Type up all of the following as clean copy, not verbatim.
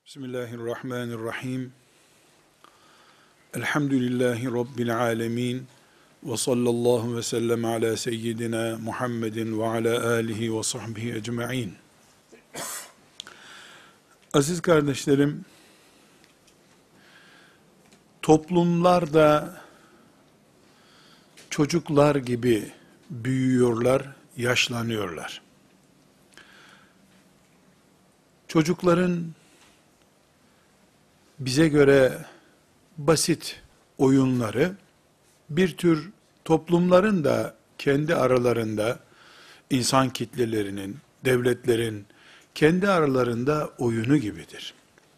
Bismillahirrahmanirrahim. Elhamdülillahi Rabbil alemin. Ve sallallahu ve sellem ala seyyidina Muhammedin ve ala alihi ve sahbihi ecma'in. Aziz kardeşlerim, toplumlar da çocuklar gibi büyüyorlar, yaşlanıyorlar. Çocukların bize göre basit oyunları, bir tür toplumların da kendi aralarında, insan kitlelerinin, devletlerin kendi aralarında oyunu gibidir.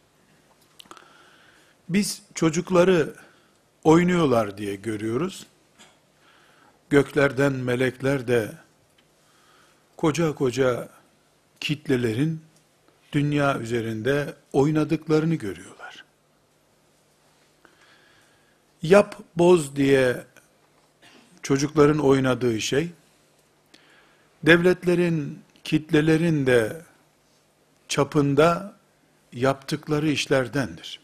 Biz çocukları oynuyorlar diye görüyoruz. Göklerden melekler de koca koca kitlelerin dünya üzerinde oynadıklarını görüyorlar. Yap boz diye çocukların oynadığı şey, devletlerin, kitlelerin de çapında yaptıkları işlerdendir.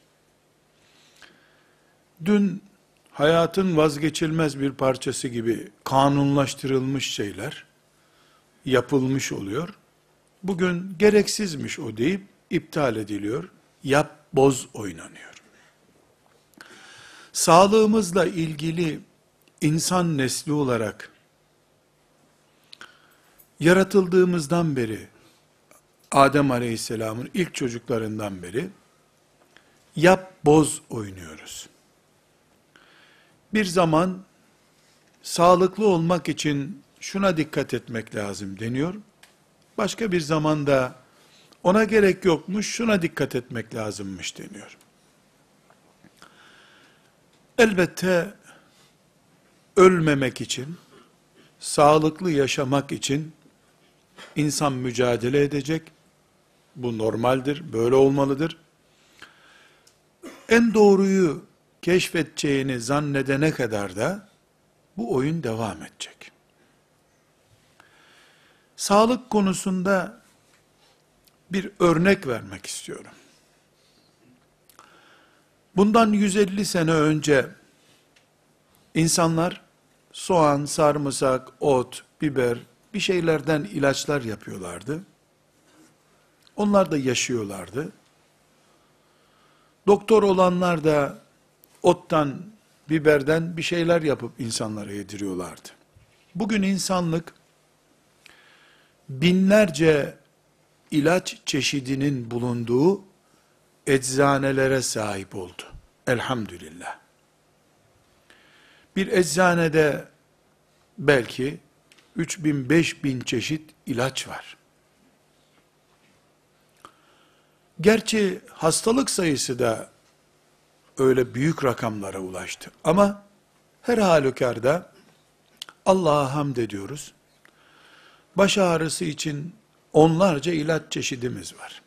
Dün hayatın vazgeçilmez bir parçası gibi kanunlaştırılmış şeyler yapılmış oluyor. Bugün gereksizmiş o deyip iptal ediliyor. Yap boz oynanıyor. Sağlığımızla ilgili insan nesli olarak yaratıldığımızdan beri, Adem Aleyhisselam'ın ilk çocuklarından beri yap boz oynuyoruz. Bir zaman sağlıklı olmak için şuna dikkat etmek lazım deniyor. Başka bir zamanda ona gerek yokmuş, şuna dikkat etmek lazımmış deniyor. Elbette ölmemek için, sağlıklı yaşamak için insan mücadele edecek. Bu normaldir, böyle olmalıdır. En doğruyu keşfedeceğini zannedene kadar da bu oyun devam edecek. Sağlık konusunda bir örnek vermek istiyorum. Bundan 150 sene önce insanlar soğan, sarımsak, ot, biber bir şeylerden ilaçlar yapıyorlardı. Onlar da yaşıyorlardı. Doktor olanlar da ottan, biberden bir şeyler yapıp insanlara yediriyorlardı. Bugün insanlık binlerce ilaç çeşidinin bulunduğu eczanelere sahip oldu. Elhamdülillah. Bir eczanede belki 3000, 5000 çeşit ilaç var. Gerçi hastalık sayısı da öyle büyük rakamlara ulaştı. Ama her halükarda Allah'a hamd ediyoruz. Baş ağrısı için onlarca ilaç çeşidimiz var.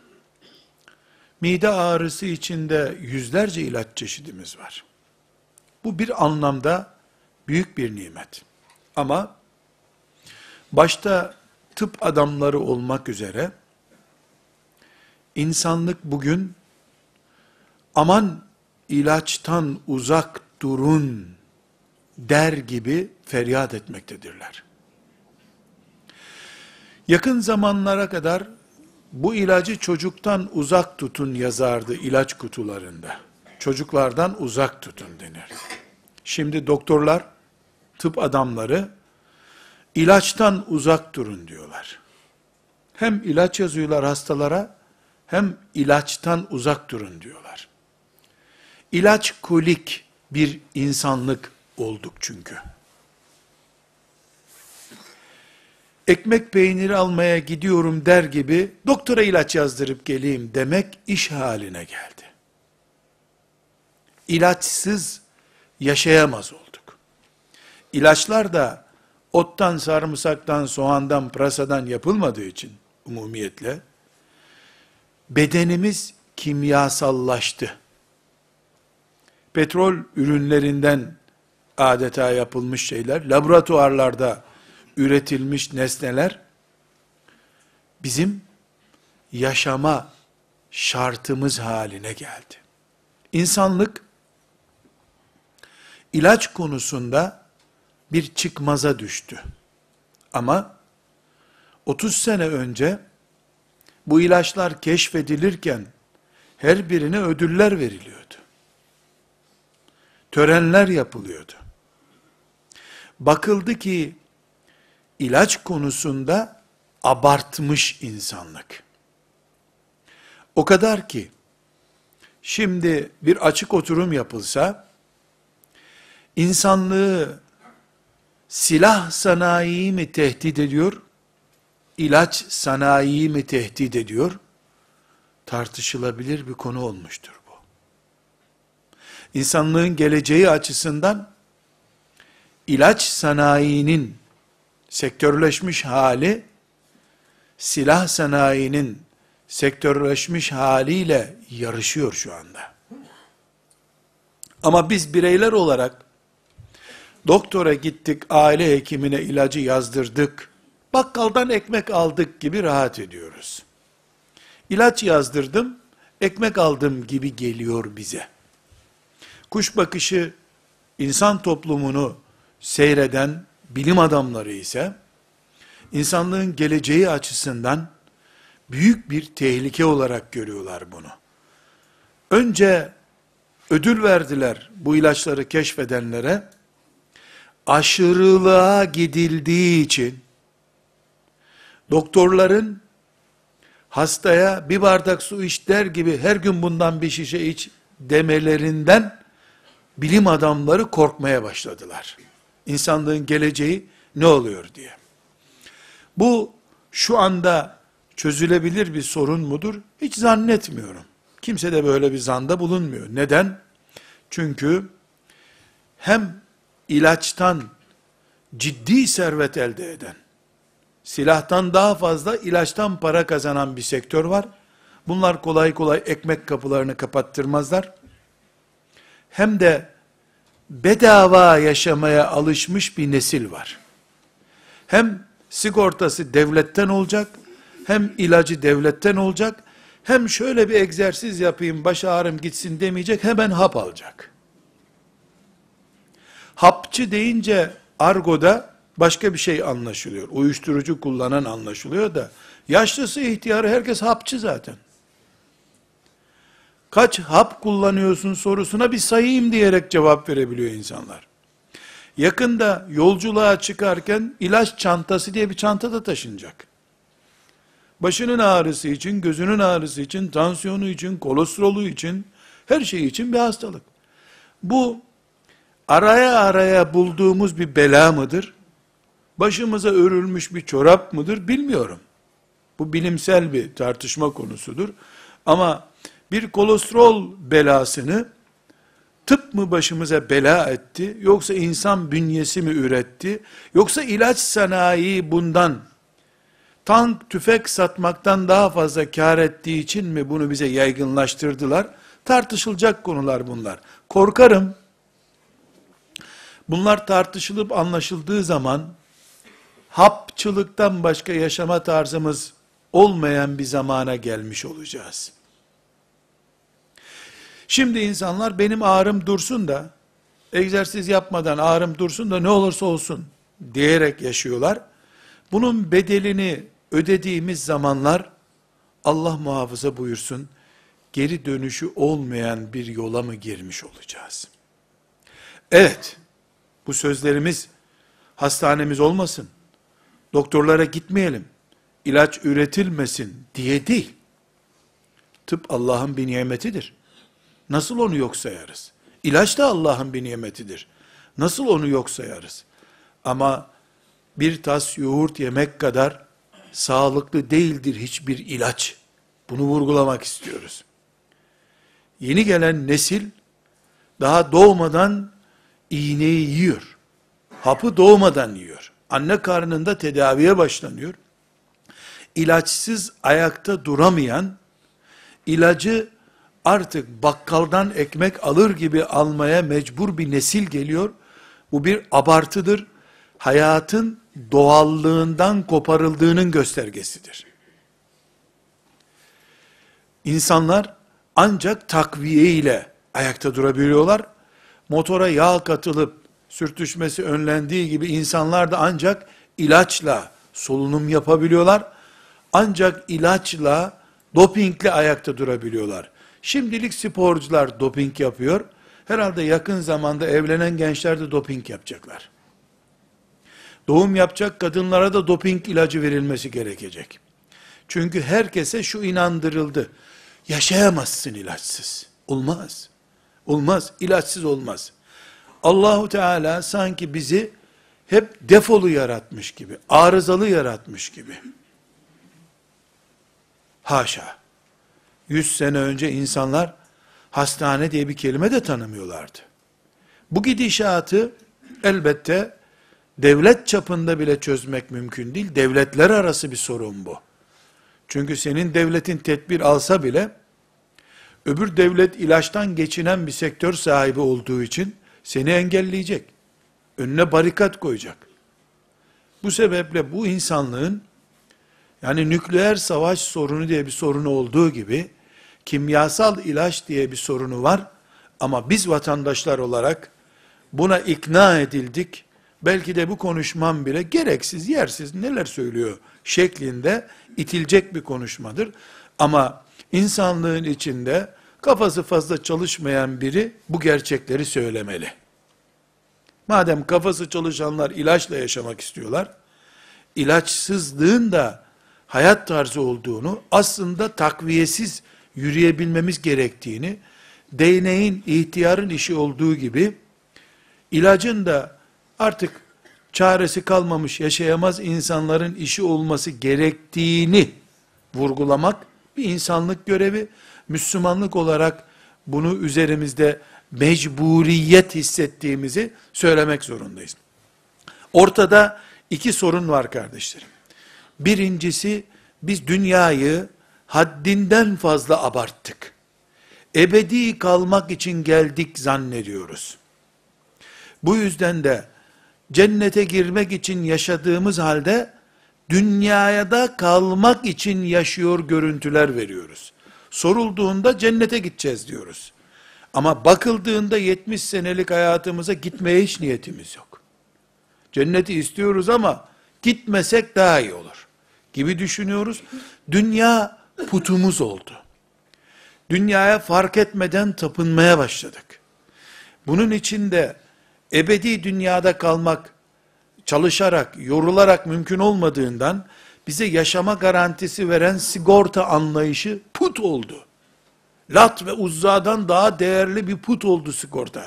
Mide ağrısı için de yüzlerce ilaç çeşidimiz var. Bu bir anlamda büyük bir nimet. Ama başta tıp adamları olmak üzere insanlık bugün aman ilaçtan uzak durun der gibi feryat etmektedirler. Yakın zamanlara kadar bu ilacı çocuktan uzak tutun yazardı ilaç kutularında. Çocuklardan uzak tutun denir. Şimdi doktorlar, tıp adamları ilaçtan uzak durun diyorlar. Hem ilaç yazıyorlar hastalara, hem ilaçtan uzak durun diyorlar. İlaç kolik bir insanlık olduk çünkü. Ekmek peyniri almaya gidiyorum der gibi doktora ilaç yazdırıp geleyim demek iş haline geldi. İlaçsız yaşayamaz olduk. İlaçlar da ottan, sarımsaktan, soğandan, pırasadan yapılmadığı için umumiyetle bedenimiz kimyasallaştı. Petrol ürünlerinden adeta yapılmış şeyler, laboratuvarlarda üretilmiş nesneler bizim yaşama şartımız haline geldi. İnsanlık ilaç konusunda bir çıkmaza düştü. Ama 30 sene önce bu ilaçlar keşfedilirken her birine ödüller veriliyordu. Törenler yapılıyordu. Bakıldı ki ilaç konusunda abartmış insanlık. O kadar ki şimdi bir açık oturum yapılsa insanlığı silah sanayi mi tehdit ediyor, ilaç sanayi mi tehdit ediyor? Tartışılabilir bir konu olmuştur bu. İnsanlığın geleceği açısından ilaç sanayinin sektörleşmiş hali, silah sanayinin sektörleşmiş haliyle yarışıyor şu anda. Ama biz bireyler olarak doktora gittik, aile hekimine ilacı yazdırdık, bakkaldan ekmek aldık gibi rahat ediyoruz. İlaç yazdırdım, ekmek aldım gibi geliyor bize. Kuş bakışı insan toplumunu seyreden bilim adamları ise, insanlığın geleceği açısından büyük bir tehlike olarak görüyorlar bunu. Önce ödül verdiler bu ilaçları keşfedenlere, aşırılığa gidildiği için, doktorların hastaya bir bardak su iç der gibi her gün bundan bir şişe iç demelerinden bilim adamları korkmaya başladılar. İnsanlığın geleceği ne oluyor diye. Bu şu anda çözülebilir bir sorun mudur? Hiç zannetmiyorum. Kimse de böyle bir zanda bulunmuyor. Neden? Çünkü hem ilaçtan ciddi servet elde eden, silahtan daha fazla ilaçtan para kazanan bir sektör var. Bunlar kolay kolay ekmek kapılarını kapattırmazlar. Hem de bedava yaşamaya alışmış bir nesil var. Hem sigortası devletten olacak, hem ilacı devletten olacak, hem şöyle bir egzersiz yapayım, baş ağrım gitsin demeyecek, hemen hap alacak. Hapçı deyince argoda başka bir şey anlaşılıyor. Uyuşturucu kullanan anlaşılıyor da, yaşlısı ihtiyarı herkes hapçı zaten. Kaç hap kullanıyorsun sorusuna bir sayayım diyerek cevap verebiliyor insanlar. Yakında yolculuğa çıkarken ilaç çantası diye bir çanta da taşınacak. Başının ağrısı için, gözünün ağrısı için, tansiyonu için, kolesterolü için, her şey için bir hastalık. Bu araya araya bulduğumuz bir bela mıdır? Başımıza örülmüş bir çorap mıdır? Bilmiyorum. Bu bilimsel bir tartışma konusudur. Ama bir kolesterol belasını tıp mı başımıza bela etti, yoksa insan bünyesi mi üretti, yoksa ilaç sanayi bundan, tank, tüfek satmaktan daha fazla kar ettiği için mi bunu bize yaygınlaştırdılar? Tartışılacak konular bunlar. Korkarım, bunlar tartışılıp anlaşıldığı zaman, hapçılıktan başka yaşama tarzımız olmayan bir zamana gelmiş olacağız. Şimdi insanlar benim ağrım dursun da, egzersiz yapmadan ağrım dursun da ne olursa olsun diyerek yaşıyorlar. Bunun bedelini ödediğimiz zamanlar, Allah muhafaza buyursun, geri dönüşü olmayan bir yola mı girmiş olacağız? Evet, bu sözlerimiz hastanemiz olmasın, doktorlara gitmeyelim, ilaç üretilmesin diye değil. Tıp Allah'ın bir nimetidir. Nasıl onu yok sayarız? İlaç da Allah'ın bir nimetidir. Nasıl onu yok sayarız? Ama bir tas yoğurt yemek kadar sağlıklı değildir hiçbir ilaç. Bunu vurgulamak istiyoruz. Yeni gelen nesil daha doğmadan iğneyi yiyor. Hapı doğmadan yiyor. Anne karnında tedaviye başlanıyor. İlaçsız ayakta duramayan, ilacı artık bakkaldan ekmek alır gibi almaya mecbur bir nesil geliyor. Bu bir abartıdır. Hayatın doğallığından koparıldığının göstergesidir. İnsanlar ancak takviye ile ayakta durabiliyorlar. Motora yağ katılıp sürtüşmesi önlendiği gibi insanlar da ancak ilaçla solunum yapabiliyorlar. Ancak ilaçla, dopingle ayakta durabiliyorlar. Şimdilik sporcular doping yapıyor. Herhalde yakın zamanda evlenen gençler de doping yapacaklar. Doğum yapacak kadınlara da doping ilacı verilmesi gerekecek. Çünkü herkese şu inandırıldı. Yaşayamazsın ilaçsız. Olmaz. Olmaz. İlaçsız olmaz. Allahu Teala sanki bizi hep defolu yaratmış gibi, arızalı yaratmış gibi. Haşa. 100 sene önce insanlar hastane diye bir kelime de tanımıyorlardı. Bu gidişatı elbette devlet çapında bile çözmek mümkün değil. Devletler arası bir sorun bu. Çünkü senin devletin tedbir alsa bile, öbür devlet ilaçtan geçinen bir sektör sahibi olduğu için seni engelleyecek. Önüne barikat koyacak. Bu sebeple bu insanlığın, yani nükleer savaş sorunu diye bir sorunu olduğu gibi, kimyasal ilaç diye bir sorunu var. Ama biz vatandaşlar olarak buna ikna edildik. Belki de bu konuşmam bile gereksiz, yersiz, neler söylüyor şeklinde itilecek bir konuşmadır. Ama insanlığın içinde kafası fazla çalışmayan biri bu gerçekleri söylemeli. Madem kafası çalışanlar ilaçla yaşamak istiyorlar, ilaçsızlığın da hayat tarzı olduğunu, aslında takviyesiz yürüyebilmemiz gerektiğini, değneğin, ihtiyarın işi olduğu gibi, ilacın da artık çaresi kalmamış, yaşayamaz insanların işi olması gerektiğini vurgulamak bir insanlık görevi. Müslümanlık olarak bunu üzerimizde mecburiyet hissettiğimizi söylemek zorundayız. Ortada iki sorun var kardeşlerim. Birincisi, biz dünyayı haddinden fazla abarttık. Ebedi kalmak için geldik zannediyoruz. Bu yüzden de cennete girmek için yaşadığımız halde dünyaya da kalmak için yaşıyor görüntüler veriyoruz. Sorulduğunda cennete gideceğiz diyoruz. Ama bakıldığında 70 senelik hayatımıza gitmeye hiç niyetimiz yok. Cenneti istiyoruz ama gitmesek daha iyi olur gibi düşünüyoruz. Dünya putumuz oldu. Dünyaya fark etmeden tapınmaya başladık. Bunun için de ebedi dünyada kalmak, çalışarak, yorularak mümkün olmadığından, bize yaşama garantisi veren sigorta anlayışı put oldu. Lat ve Uzza'dan daha değerli bir put oldu sigorta.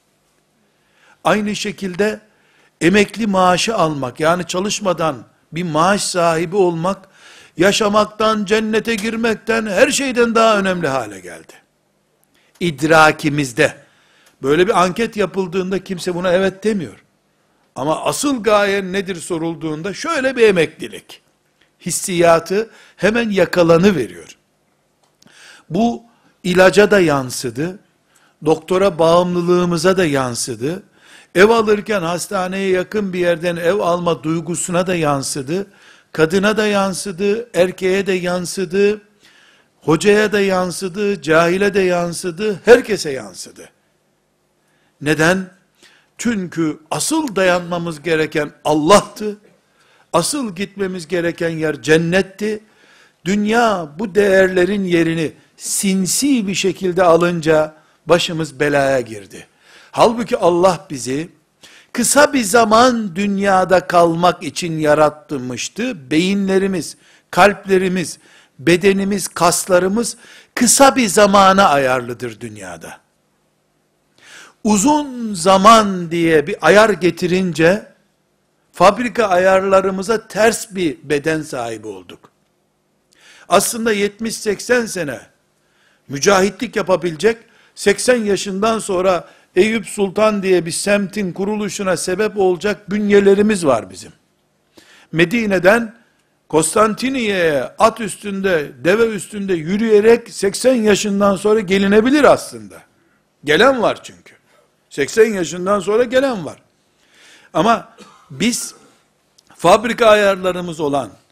Aynı şekilde emekli maaşı almak, yani çalışmadan bir maaş sahibi olmak, yaşamaktan, cennete girmekten, her şeyden daha önemli hale geldi. İdrakimizde, böyle bir anket yapıldığında kimse buna evet demiyor. Ama asıl gaye nedir sorulduğunda, şöyle bir emeklilik hissiyatı hemen yakalanıveriyor. Bu ilaca da yansıdı, doktora bağımlılığımıza da yansıdı, ev alırken hastaneye yakın bir yerden ev alma duygusuna da yansıdı, kadına da yansıdı, erkeğe de yansıdı, hocaya da yansıdı, cahile de yansıdı, herkese yansıdı. Neden? Çünkü asıl dayanmamız gereken Allah'tı, asıl gitmemiz gereken yer cennetti. Dünya bu değerlerin yerini sinsi bir şekilde alınca başımız belaya girdi. Halbuki Allah bizi kısa bir zaman dünyada kalmak için yaratmıştı. Beyinlerimiz, kalplerimiz, bedenimiz, kaslarımız kısa bir zamana ayarlıdır dünyada. Uzun zaman diye bir ayar getirince, fabrika ayarlarımıza ters bir beden sahibi olduk. Aslında 70-80 sene mücahitlik yapabilecek, 80 yaşından sonra Eyüp Sultan diye bir semtin kuruluşuna sebep olacak bünyelerimiz var bizim. Medine'den Konstantiniye'ye at üstünde, deve üstünde yürüyerek 80 yaşından sonra gelinebilir aslında. Gelen var çünkü. 80 yaşından sonra gelen var. Ama biz fabrika ayarlarımız olan,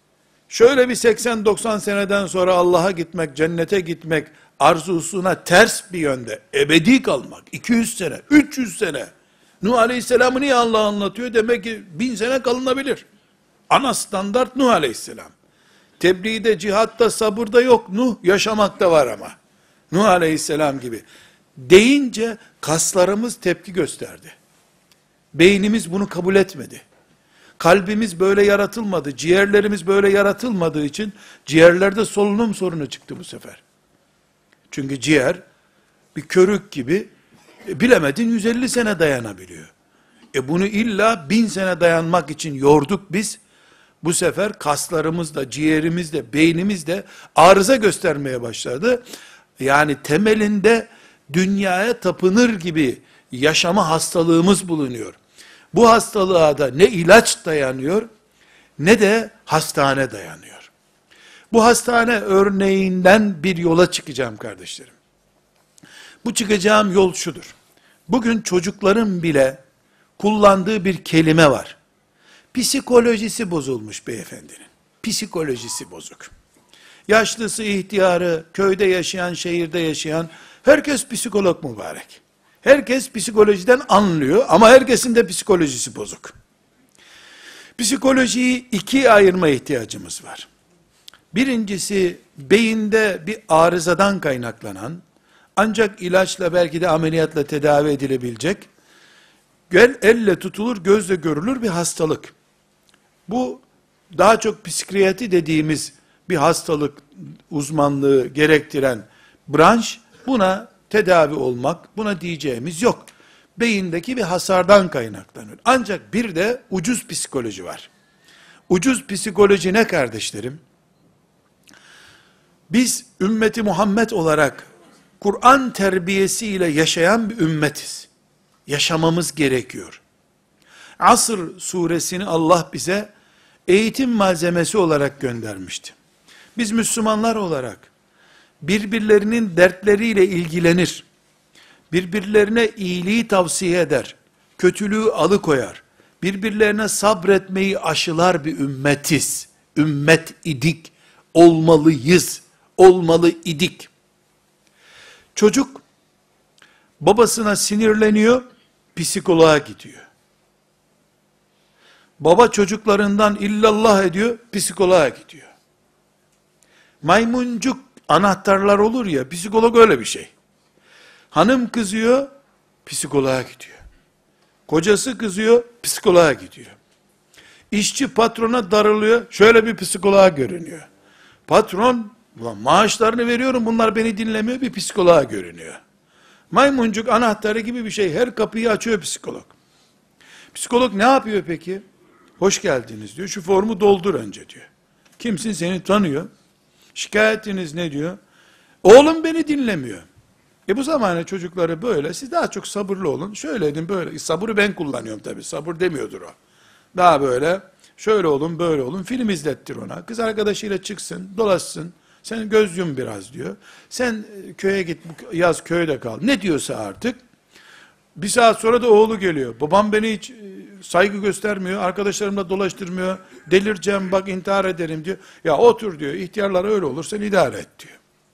şöyle bir 80-90 seneden sonra Allah'a gitmek, cennete gitmek arzusuna ters bir yönde, ebedi kalmak, 200 sene, 300 sene, Nuh Aleyhisselam'ı niye Allah anlatıyor? Demek ki 1000 sene kalınabilir. Ana standart Nuh Aleyhisselam. Tebliğde, cihatta, sabırda yok. Nuh yaşamakta var ama. Nuh Aleyhisselam gibi. Deyince kaslarımız tepki gösterdi. Beynimiz bunu kabul etmedi. Kalbimiz böyle yaratılmadı. Ciğerlerimiz böyle yaratılmadığı için ciğerlerde solunum sorunu çıktı bu sefer. Çünkü ciğer bir körük gibi bilemedin 150 sene dayanabiliyor. Bunu illa 1000 sene dayanmak için yorduk biz. Bu sefer kaslarımız da, ciğerimiz de, beynimiz de arıza göstermeye başladı. Yani temelinde dünyaya tapınır gibi yaşama hastalığımız bulunuyor. Bu hastalığa da ne ilaç dayanıyor, ne de hastane dayanıyor. Bu hastane örneğinden bir yola çıkacağım kardeşlerim. Bu çıkacağım yol şudur. Bugün çocukların bile kullandığı bir kelime var. Psikolojisi bozulmuş beyefendinin. Psikolojisi bozuk. Yaşlısı, ihtiyarı, köyde yaşayan, şehirde yaşayan, herkes psikolog mübarek. Herkes psikolojiden anlıyor ama herkesin de psikolojisi bozuk. Psikolojiyi ikiye ayırma ihtiyacımız var. Birincisi, beyinde bir arızadan kaynaklanan, ancak ilaçla belki de ameliyatla tedavi edilebilecek, elle tutulur, gözle görülür bir hastalık. Bu daha çok psikiyatri dediğimiz bir hastalık uzmanlığı gerektiren branş, buna tedavi olmak, buna diyeceğimiz yok. Beyindeki bir hasardan kaynaklanıyor. Ancak bir de ucuz psikoloji var. Ucuz psikoloji ne kardeşlerim? Biz ümmeti Muhammed olarak Kur'an terbiyesiyle yaşayan bir ümmetiz. Yaşamamız gerekiyor. Asr suresini Allah bize eğitim malzemesi olarak göndermişti. Biz Müslümanlar olarak birbirlerinin dertleriyle ilgilenir, birbirlerine iyiliği tavsiye eder, kötülüğü alıkoyar, birbirlerine sabretmeyi aşılar bir ümmetiz. Ümmet idik, olmalıyız, olmalı idik. Çocuk babasına sinirleniyor, psikoloğa gidiyor. Baba çocuklarından illallah ediyor, psikoloğa gidiyor. Maymuncuk anahtarlar olur ya, psikolog öyle bir şey. Hanım kızıyor, psikoloğa gidiyor. Kocası kızıyor, psikoloğa gidiyor. İşçi patrona darılıyor, şöyle bir psikoloğa görünüyor. Patron, maaşlarını veriyorum, bunlar beni dinlemiyor, bir psikoloğa görünüyor. Maymuncuk anahtarı gibi bir şey, her kapıyı açıyor psikolog. Psikolog ne yapıyor peki? Hoş geldiniz diyor, şu formu doldur önce diyor. Kimsin, seni tanıyor. Şikayetiniz ne diyor? Oğlum beni dinlemiyor. Bu zamane çocukları böyle, siz daha çok sabırlı olun, şöyle edin böyle, sabırı ben kullanıyorum tabi, sabır demiyordur o. Daha böyle, şöyle olun, böyle olun, film izlettir ona, kız arkadaşıyla çıksın, dolaşsın, sen göz yum biraz diyor, sen köye git, yaz köyde kal, ne diyorsa artık, bir saat sonra da oğlu geliyor, babam beni hiç saygı göstermiyor, arkadaşlarımla dolaştırmıyor, delireceğim bak intihar ederim diyor, ya otur diyor, ihtiyarlar öyle olur, sen idare et diyor.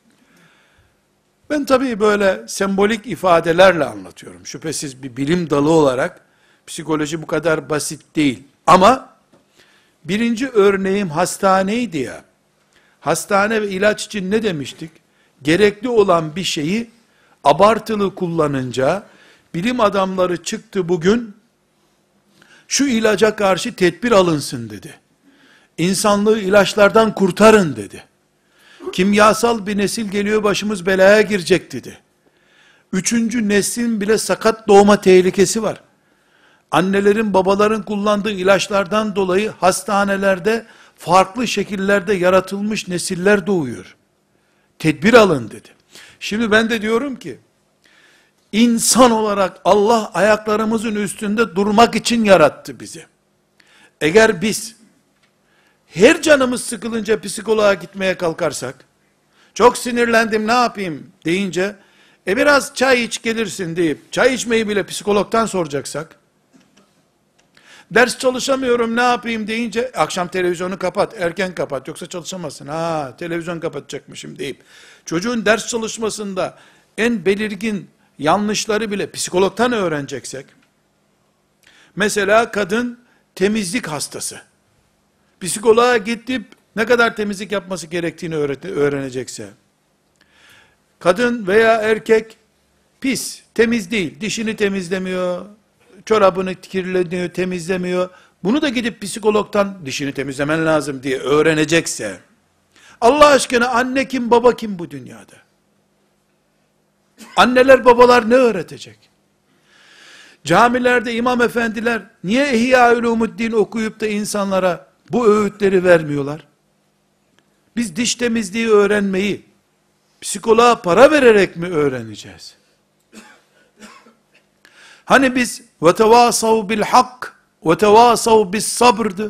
Ben tabii böyle sembolik ifadelerle anlatıyorum. Şüphesiz bir bilim dalı olarak psikoloji bu kadar basit değil. Ama birinci örneğim hastaneydi ya. Hastane ve ilaç için ne demiştik? Gerekli olan bir şeyi abartılı kullanınca bilim adamları çıktı bugün, şu ilaca karşı tedbir alınsın dedi. İnsanlığı ilaçlardan kurtarın dedi. Kimyasal bir nesil geliyor, başımız belaya girecek dedi. 3. neslin bile sakat doğma tehlikesi var. Annelerin, babaların kullandığı ilaçlardan dolayı hastanelerde farklı şekillerde yaratılmış nesiller doğuyor. Tedbir alın dedi. Şimdi ben de diyorum ki, insan olarak Allah ayaklarımızın üstünde durmak için yarattı bizi. Eğer biz her canımız sıkılınca psikoloğa gitmeye kalkarsak, çok sinirlendim ne yapayım deyince, biraz çay iç gelirsin deyip, çay içmeyi bile psikologdan soracaksak, Ders çalışamıyorum ne yapayım deyince, akşam televizyonu kapat, erken kapat, yoksa çalışamazsın. Televizyon kapatacakmışım deyip, çocuğun ders çalışmasında en belirgin yanlışları bile psikologtan öğreneceksek, mesela kadın temizlik hastası, psikoloğa gidip ne kadar temizlik yapması gerektiğini öğrenecekse, kadın veya erkek pis, temiz değil, dişini temizlemiyor, çorabını kirleniyor, temizlemiyor, bunu da gidip psikologtan dişini temizlemen lazım diye öğrenecekse, Allah aşkına anne kim, baba kim bu dünyada? Anneler, babalar ne öğretecek? Camilerde imam efendiler niye İhya-ül-Ulumuddin okuyup da insanlara bu öğütleri vermiyorlar? Biz diş temizliği öğrenmeyi psikoloğa para vererek mi öğreneceğiz? Hani biz وَتَوَاسَوْا بِالْحَقِّ وَتَوَاسَوْا بِالصَّبْر'dı.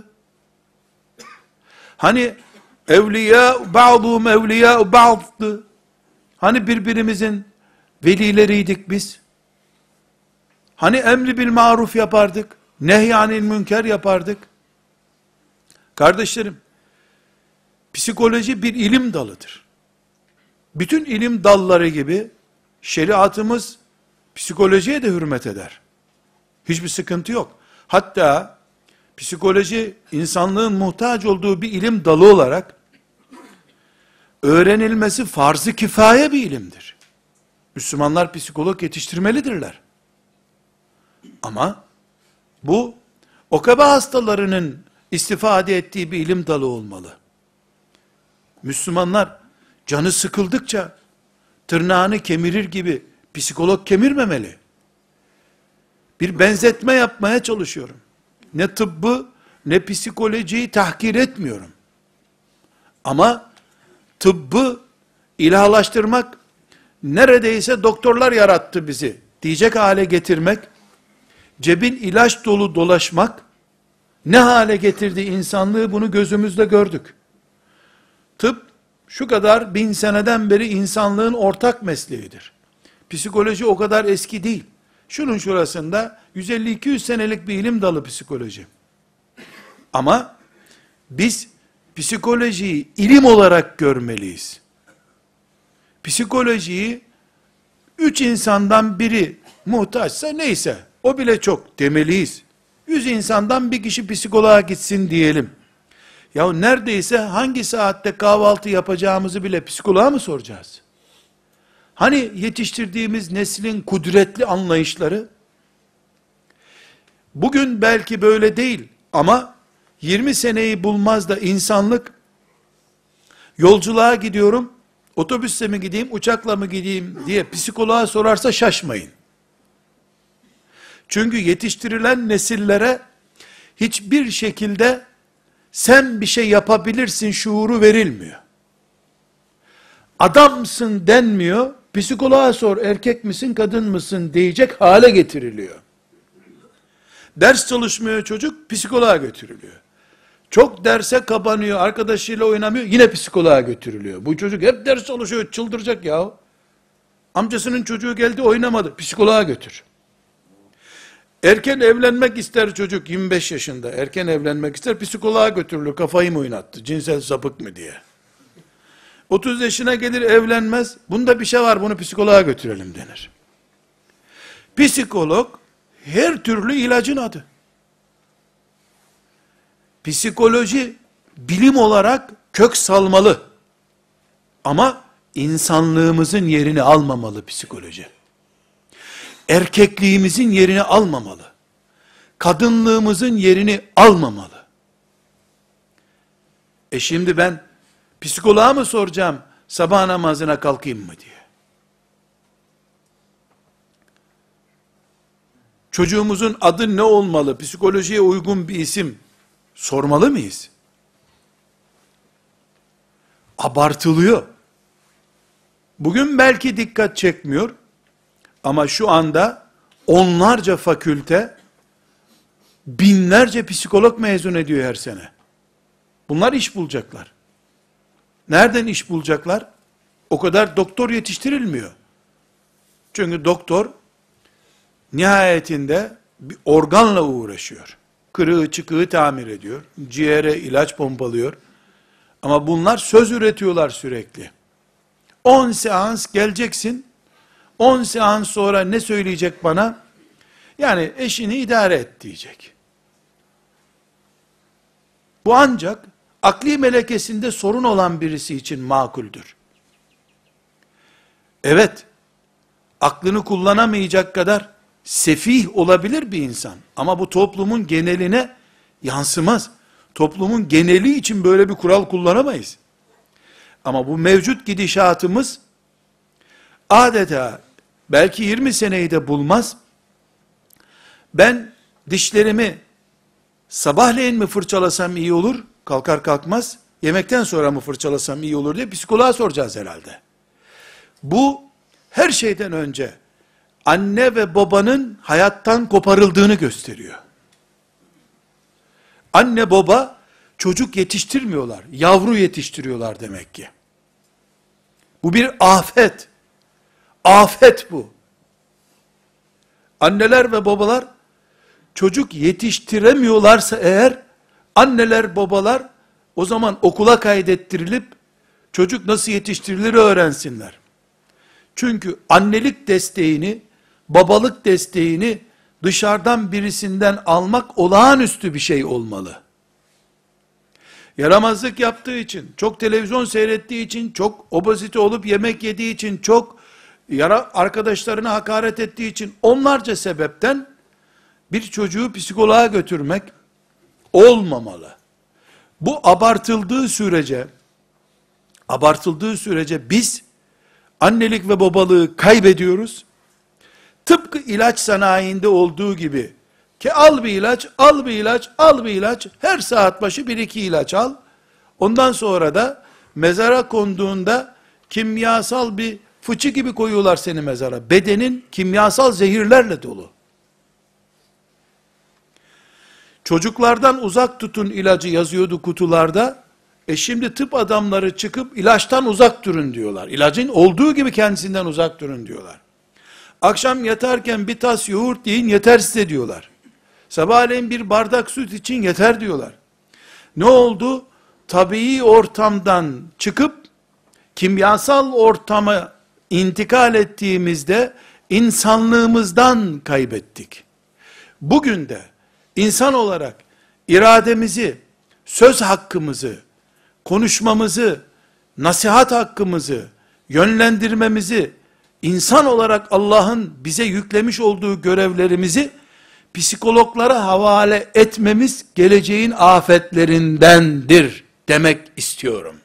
Hani evliya ba'duhum evliya ba'd'dı. Hani birbirimizin velileriydik biz. Hani emri bil maruf yapardık, nehyanil münker yapardık. Kardeşlerim, psikoloji bir ilim dalıdır. Bütün ilim dalları gibi şeriatımız psikolojiye de hürmet eder. Hiçbir sıkıntı yok. Hatta psikoloji insanlığın muhtaç olduğu bir ilim dalı olarak öğrenilmesi farz-ı kifaye bir ilimdir. Müslümanlar psikolog yetiştirmelidirler. Ama bu okaba hastalarının istifade ettiği bir ilim dalı olmalı. Müslümanlar canı sıkıldıkça tırnağını kemirir gibi psikolog kemirmemeli. Bir benzetme yapmaya çalışıyorum. Ne tıbbı ne psikolojiyi tahkir etmiyorum. Ama tıbbı ilahlaştırmak, neredeyse doktorlar yarattı bizi diyecek hale getirmek, cebin ilaç dolu dolaşmak, ne hale getirdi insanlığı, bunu gözümüzle gördük. Tıp, şu kadar 1000 seneden beri insanlığın ortak mesleğidir. Psikoloji o kadar eski değil. Şunun şurasında 150-200 senelik bir ilim dalı psikoloji. Ama biz psikolojiyi ilim olarak görmeliyiz. Psikolojiyi 3 insandan biri muhtaçsa neyse, o bile çok demeliyiz. 100 insandan bir kişi psikoloğa gitsin diyelim. Ya neredeyse hangi saatte kahvaltı yapacağımızı bile psikoloğa mı soracağız? Hani yetiştirdiğimiz neslin kudretli anlayışları? Bugün belki böyle değil ama 20 seneyi bulmaz da insanlık, yolculuğa gidiyorum, otobüsle mi gideyim, uçakla mı gideyim diye psikoloğa sorarsa şaşmayın. Çünkü yetiştirilen nesillere hiçbir şekilde sen bir şey yapabilirsin şuuru verilmiyor. Adamsın denmiyor, psikoloğa sor erkek misin kadın mısın diyecek hale getiriliyor. Ders çalışmıyor çocuk, psikoloğa götürülüyor. Çok derse kapanıyor, arkadaşıyla oynamıyor, yine psikoloğa götürülüyor. Bu çocuk hep ders çalışıyor, çıldıracak ya. Amcasının çocuğu geldi oynamadı, psikoloğa götür. Erken evlenmek ister çocuk, 25 yaşında, erken evlenmek ister, psikoloğa götürülür, kafayı mı oynattı, cinsel sapık mı diye. 30 yaşına gelir evlenmez, bunda bir şey var, bunu psikoloğa götürelim denir. Psikolog, her türlü ilacın adı. Psikoloji, bilim olarak kök salmalı. Ama insanlığımızın yerini almamalı psikoloji. Erkekliğimizin yerini almamalı. Kadınlığımızın yerini almamalı. Şimdi ben psikoloğa mı soracağım sabah namazına kalkayım mı diye? Çocuğumuzun adı ne olmalı? Psikolojiye uygun bir isim sormalı mıyız? Abartılıyor. Bugün belki dikkat çekmiyor ama şu anda onlarca fakülte binlerce psikolog mezun ediyor her sene. Bunlar iş bulacaklar. Nereden iş bulacaklar? O kadar doktor yetiştirilmiyor. Çünkü doktor nihayetinde bir organla uğraşıyor. kırığı çıkığı tamir ediyor, ciğere ilaç pompalıyor. Ama bunlar söz üretiyorlar sürekli. 10 seans geleceksin, 10 seans sonra ne söyleyecek bana? Yani eşini idare et diyecek. Bu ancak akli melekesinde sorun olan birisi için makuldür. Evet, aklını kullanamayacak kadar sefih olabilir bir insan. Ama bu toplumun geneline yansımaz. Toplumun geneli için böyle bir kural kullanamayız. Ama bu mevcut gidişatımız adeta belki 20 seneyi de bulmaz. Ben dişlerimi sabahleyin mi fırçalasam iyi olur? Kalkar kalkmaz. Yemekten sonra mı fırçalasam iyi olur diye psikoloğa soracağız herhalde. Bu her şeyden önce anne ve babanın hayattan koparıldığını gösteriyor. Anne baba çocuk yetiştirmiyorlar, yavru yetiştiriyorlar demek ki. Bu bir afet. Afet bu. Anneler ve babalar çocuk yetiştiremiyorlarsa eğer, anneler babalar o zaman okula kaydettirilip çocuk nasıl yetiştirilir öğrensinler. Çünkü annelik desteğini, babalık desteğini dışarıdan birisinden almak olağanüstü bir şey olmalı. Yaramazlık yaptığı için, çok televizyon seyrettiği için, çok obezite olup yemek yediği için, çok arkadaşlarına hakaret ettiği için onlarca sebepten bir çocuğu psikoloğa götürmek olmamalı. Bu abartıldığı sürece biz annelik ve babalığı kaybediyoruz. Tıpkı ilaç sanayinde olduğu gibi ki al bir ilaç, al bir ilaç, al bir ilaç, her saat başı bir iki ilaç al. Ondan sonra da mezara konduğunda kimyasal bir fıçı gibi koyuyorlar seni mezara. Bedenin kimyasal zehirlerle dolu. Çocuklardan uzak tutun ilacı yazıyordu kutularda. Şimdi tıp adamları çıkıp ilaçtan uzak durun diyorlar. İlacın olduğu gibi kendisinden uzak durun diyorlar. Akşam yatarken bir tas yoğurt yiyin yeter size diyorlar. Sabahleyin bir bardak süt için yeter diyorlar. Ne oldu? Tabii ortamdan çıkıp kimyasal ortama intikal ettiğimizde insanlığımızdan kaybettik. Bugün de insan olarak irademizi, söz hakkımızı, konuşmamızı, nasihat hakkımızı, yönlendirmemizi, insan olarak Allah'ın bize yüklemiş olduğu görevlerimizi psikologlara havale etmemiz geleceğin afetlerindendir demek istiyorum.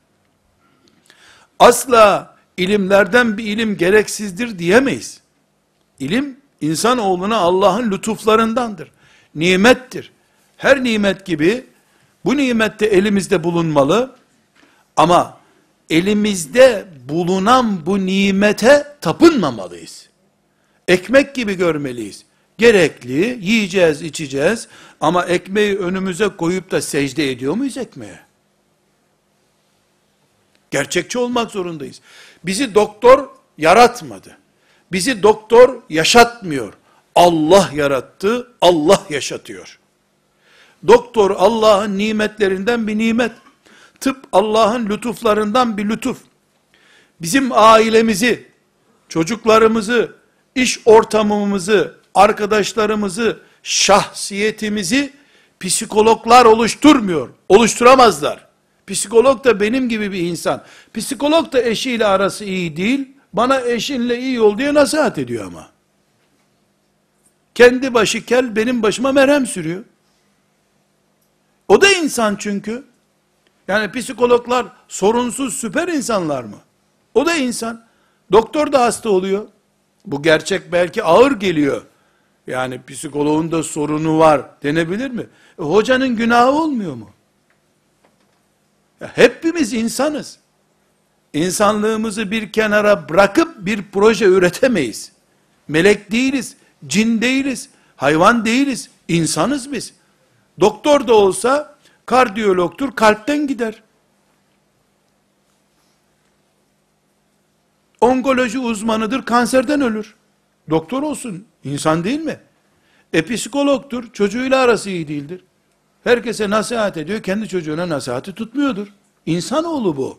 Asla ilimlerden bir ilim gereksizdir diyemeyiz. İlim insanoğluna Allah'ın lütuflarındandır. Nimettir. Her nimet gibi bu nimet de elimizde bulunmalı ama elimizde bulunan bu nimete tapınmamalıyız. Ekmek gibi görmeliyiz. Gerekli, yiyeceğiz, içeceğiz ama ekmeği önümüze koyup da secde ediyor muyuz ekmeğe? Gerçekçi olmak zorundayız. Bizi doktor yaratmadı. Bizi doktor yaşatmıyor. Allah yarattı, Allah yaşatıyor. Doktor Allah'ın nimetlerinden bir nimet. Tıp Allah'ın lütuflarından bir lütuf. Bizim ailemizi, çocuklarımızı, iş ortamımızı, arkadaşlarımızı, şahsiyetimizi psikologlar oluşturmuyor. Oluşturamazlar. Psikolog da benim gibi bir insan. Psikolog da eşiyle arası iyi değil. Bana eşinle iyi ol diye nasihat ediyor ama. Kendi başı kel, benim başıma merhem sürüyor. O da insan çünkü. Yani psikologlar sorunsuz süper insanlar mı? O da insan. Doktor da hasta oluyor. Bu gerçek belki ağır geliyor. Yani psikoloğun da sorunu var denebilir mi? Hocanın günahı olmuyor mu? Ya hepimiz insanız. İnsanlığımızı bir kenara bırakıp bir proje üretemeyiz. Melek değiliz, cin değiliz, hayvan değiliz, insanız biz. Doktor da olsa kardiyologtur, kalpten gider. Onkoloji uzmanıdır, kanserden ölür. Doktor olsun, insan değil mi? Psikologtur, çocuğuyla arası iyi değildir. Herkese nasihat ediyor, kendi çocuğuna nasihati tutmuyordur. İnsanoğlu bu.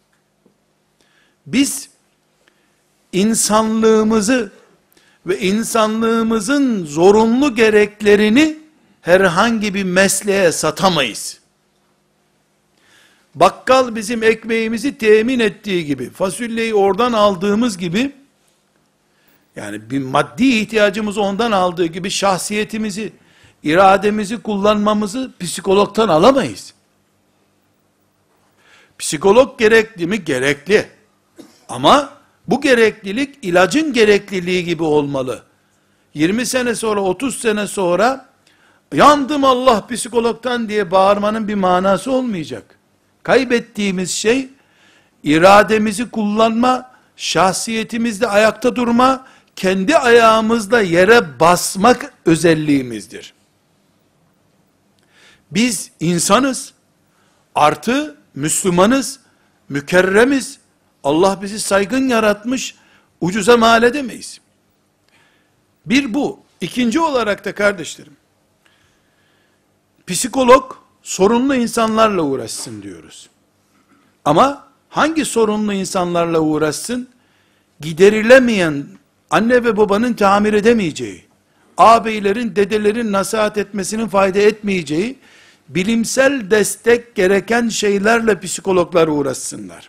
Biz insanlığımızı ve insanlığımızın zorunlu gereklerini herhangi bir mesleğe satamayız. Bakkal bizim ekmeğimizi temin ettiği gibi, fasulyeyi oradan aldığımız gibi, yani bir maddi ihtiyacımızı ondan aldığı gibi, şahsiyetimizi, irademizi kullanmamızı psikologtan alamayız. Psikolog gerekli mi? Gerekli. Ama bu gereklilik ilacın gerekliliği gibi olmalı. 20 sene sonra, 30 sene sonra yandım Allah psikologtan diye bağırmanın bir manası olmayacak. Kaybettiğimiz şey irademizi kullanma, şahsiyetimizde ayakta durma, kendi ayağımızla yere basmak özelliğimizdir. Biz insanız, artı Müslümanız, mükerremiz, Allah bizi saygın yaratmış, ucuza mal edemeyiz. Bir bu. İkinci olarak da kardeşlerim, psikolog sorunlu insanlarla uğraşsın diyoruz. Ama hangi sorunlu insanlarla uğraşsın? Giderilemeyen, anne ve babanın tamir edemeyeceği, ağabeylerin, dedelerin nasihat etmesinin fayda etmeyeceği, bilimsel destek gereken şeylerle psikologlar uğraşsınlar.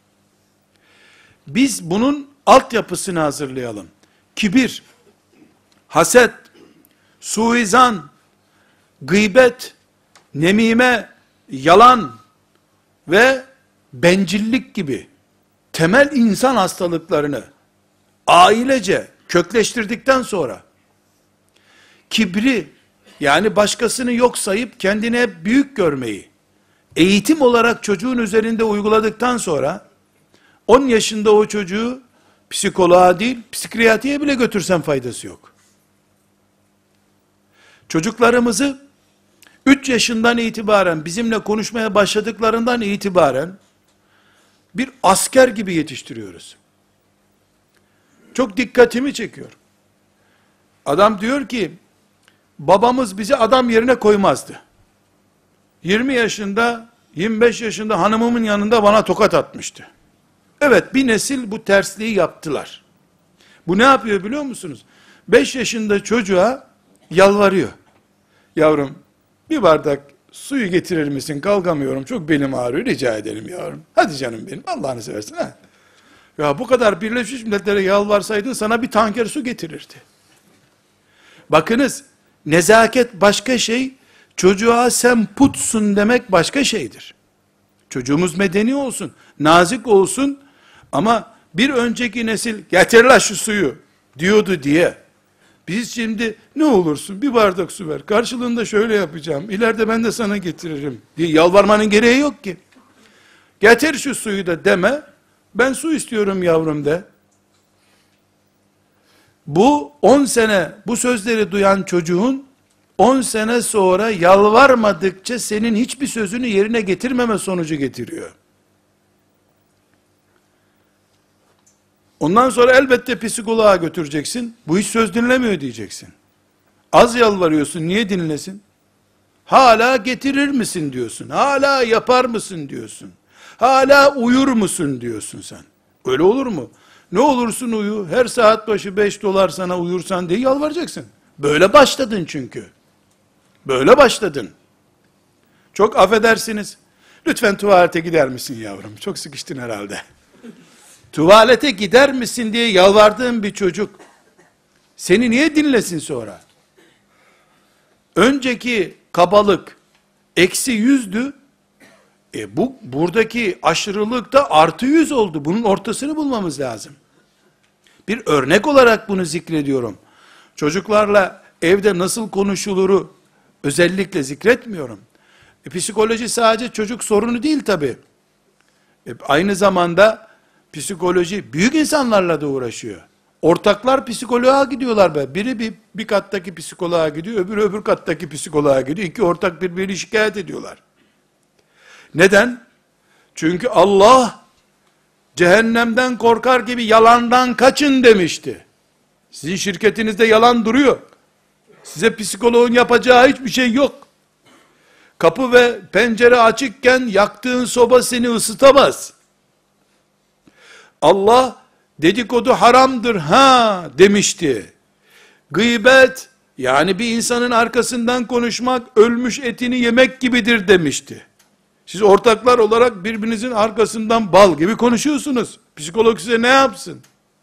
Biz bunun altyapısını hazırlayalım. Kibir, haset, suizan, gıybet, nemime, yalan ve bencillik gibi temel insan hastalıklarını ailece kökleştirdikten sonra, kibri, yani başkasını yok sayıp kendine hep büyük görmeyi eğitim olarak çocuğun üzerinde uyguladıktan sonra, 10 yaşında o çocuğu psikoloğa değil, psikiyatriye bile götürsen faydası yok. Çocuklarımızı 3 yaşından itibaren, bizimle konuşmaya başladıklarından itibaren bir asker gibi yetiştiriyoruz. Çok dikkatimi çekiyor. Adam diyor ki, babamız bizi adam yerine koymazdı. 20 yaşında, 25 yaşında hanımımın yanında bana tokat atmıştı. Evet, bir nesil bu tersliği yaptılar. Bu ne yapıyor biliyor musunuz? 5 yaşında çocuğa yalvarıyor. Yavrum, bir bardak suyu getirir misin? Kalkamıyorum, çok belim ağrıyor, rica ederim yavrum. Hadi canım benim, Allah'ını seversen ha. Ya bu kadar Birleşmiş Milletler'e yalvarsaydın sana bir tanker su getirirdi. Bakınız, nezaket başka şey, çocuğa sen putsun demek başka şeydir. Çocuğumuz medeni olsun, nazik olsun, ama bir önceki nesil getir la şu suyu diyordu diye, biz şimdi ne olursun bir bardak su ver, karşılığında şöyle yapacağım, ileride ben de sana getiririm diye yalvarmanın gereği yok ki. Getir şu suyu da deme, ben su istiyorum yavrum de. Bu 10 sene bu sözleri duyan çocuğun 10 sene sonra yalvarmadıkça senin hiçbir sözünü yerine getirmeme sonucu getiriyor. Ondan sonra elbette psikoloğa götüreceksin. Bu hiç söz dinlemiyor diyeceksin. Az yalvarıyorsun, niye dinlesin? Hala getirir misin diyorsun. Hala yapar mısın diyorsun. Hala uyur musun diyorsun sen. Öyle olur mu? Ne olursun uyu. Her saat başı 5 dolar sana uyursan diye yalvaracaksın. Böyle başladın çünkü. Böyle başladın. Çok affedersiniz. Lütfen tuvalete gider misin yavrum? Çok sıkıştın herhalde. Tuvalete gider misin diye yalvardığın bir çocuk seni niye dinlesin sonra? Önceki kabalık -100'dü. Buradaki aşırılık da +100 oldu. Bunun ortasını bulmamız lazım. Bir örnek olarak bunu zikrediyorum. Çocuklarla evde nasıl konuşuluru özellikle zikretmiyorum. Psikoloji sadece çocuk sorunu değil tabi. Aynı zamanda psikoloji büyük insanlarla da uğraşıyor. Ortaklar psikoloğa gidiyorlar be. Biri bir kattaki psikoloğa gidiyor, öbürü öbür kattaki psikoloğa gidiyor. İki ortak birbirini şikayet ediyorlar. Neden? Çünkü Allah cehennemden korkar gibi yalandan kaçın demişti. Sizin şirketinizde yalan duruyor. Size psikoloğun yapacağı hiçbir şey yok. Kapı ve pencere açıkken yaktığın soba seni ısıtamaz. Allah dedikodu haramdır demişti. Gıybet, yani bir insanın arkasından konuşmak ölmüş etini yemek gibidir demişti. Siz ortaklar olarak birbirinizin arkasından bal gibi konuşuyorsunuz. Psikolog size ne yapsın?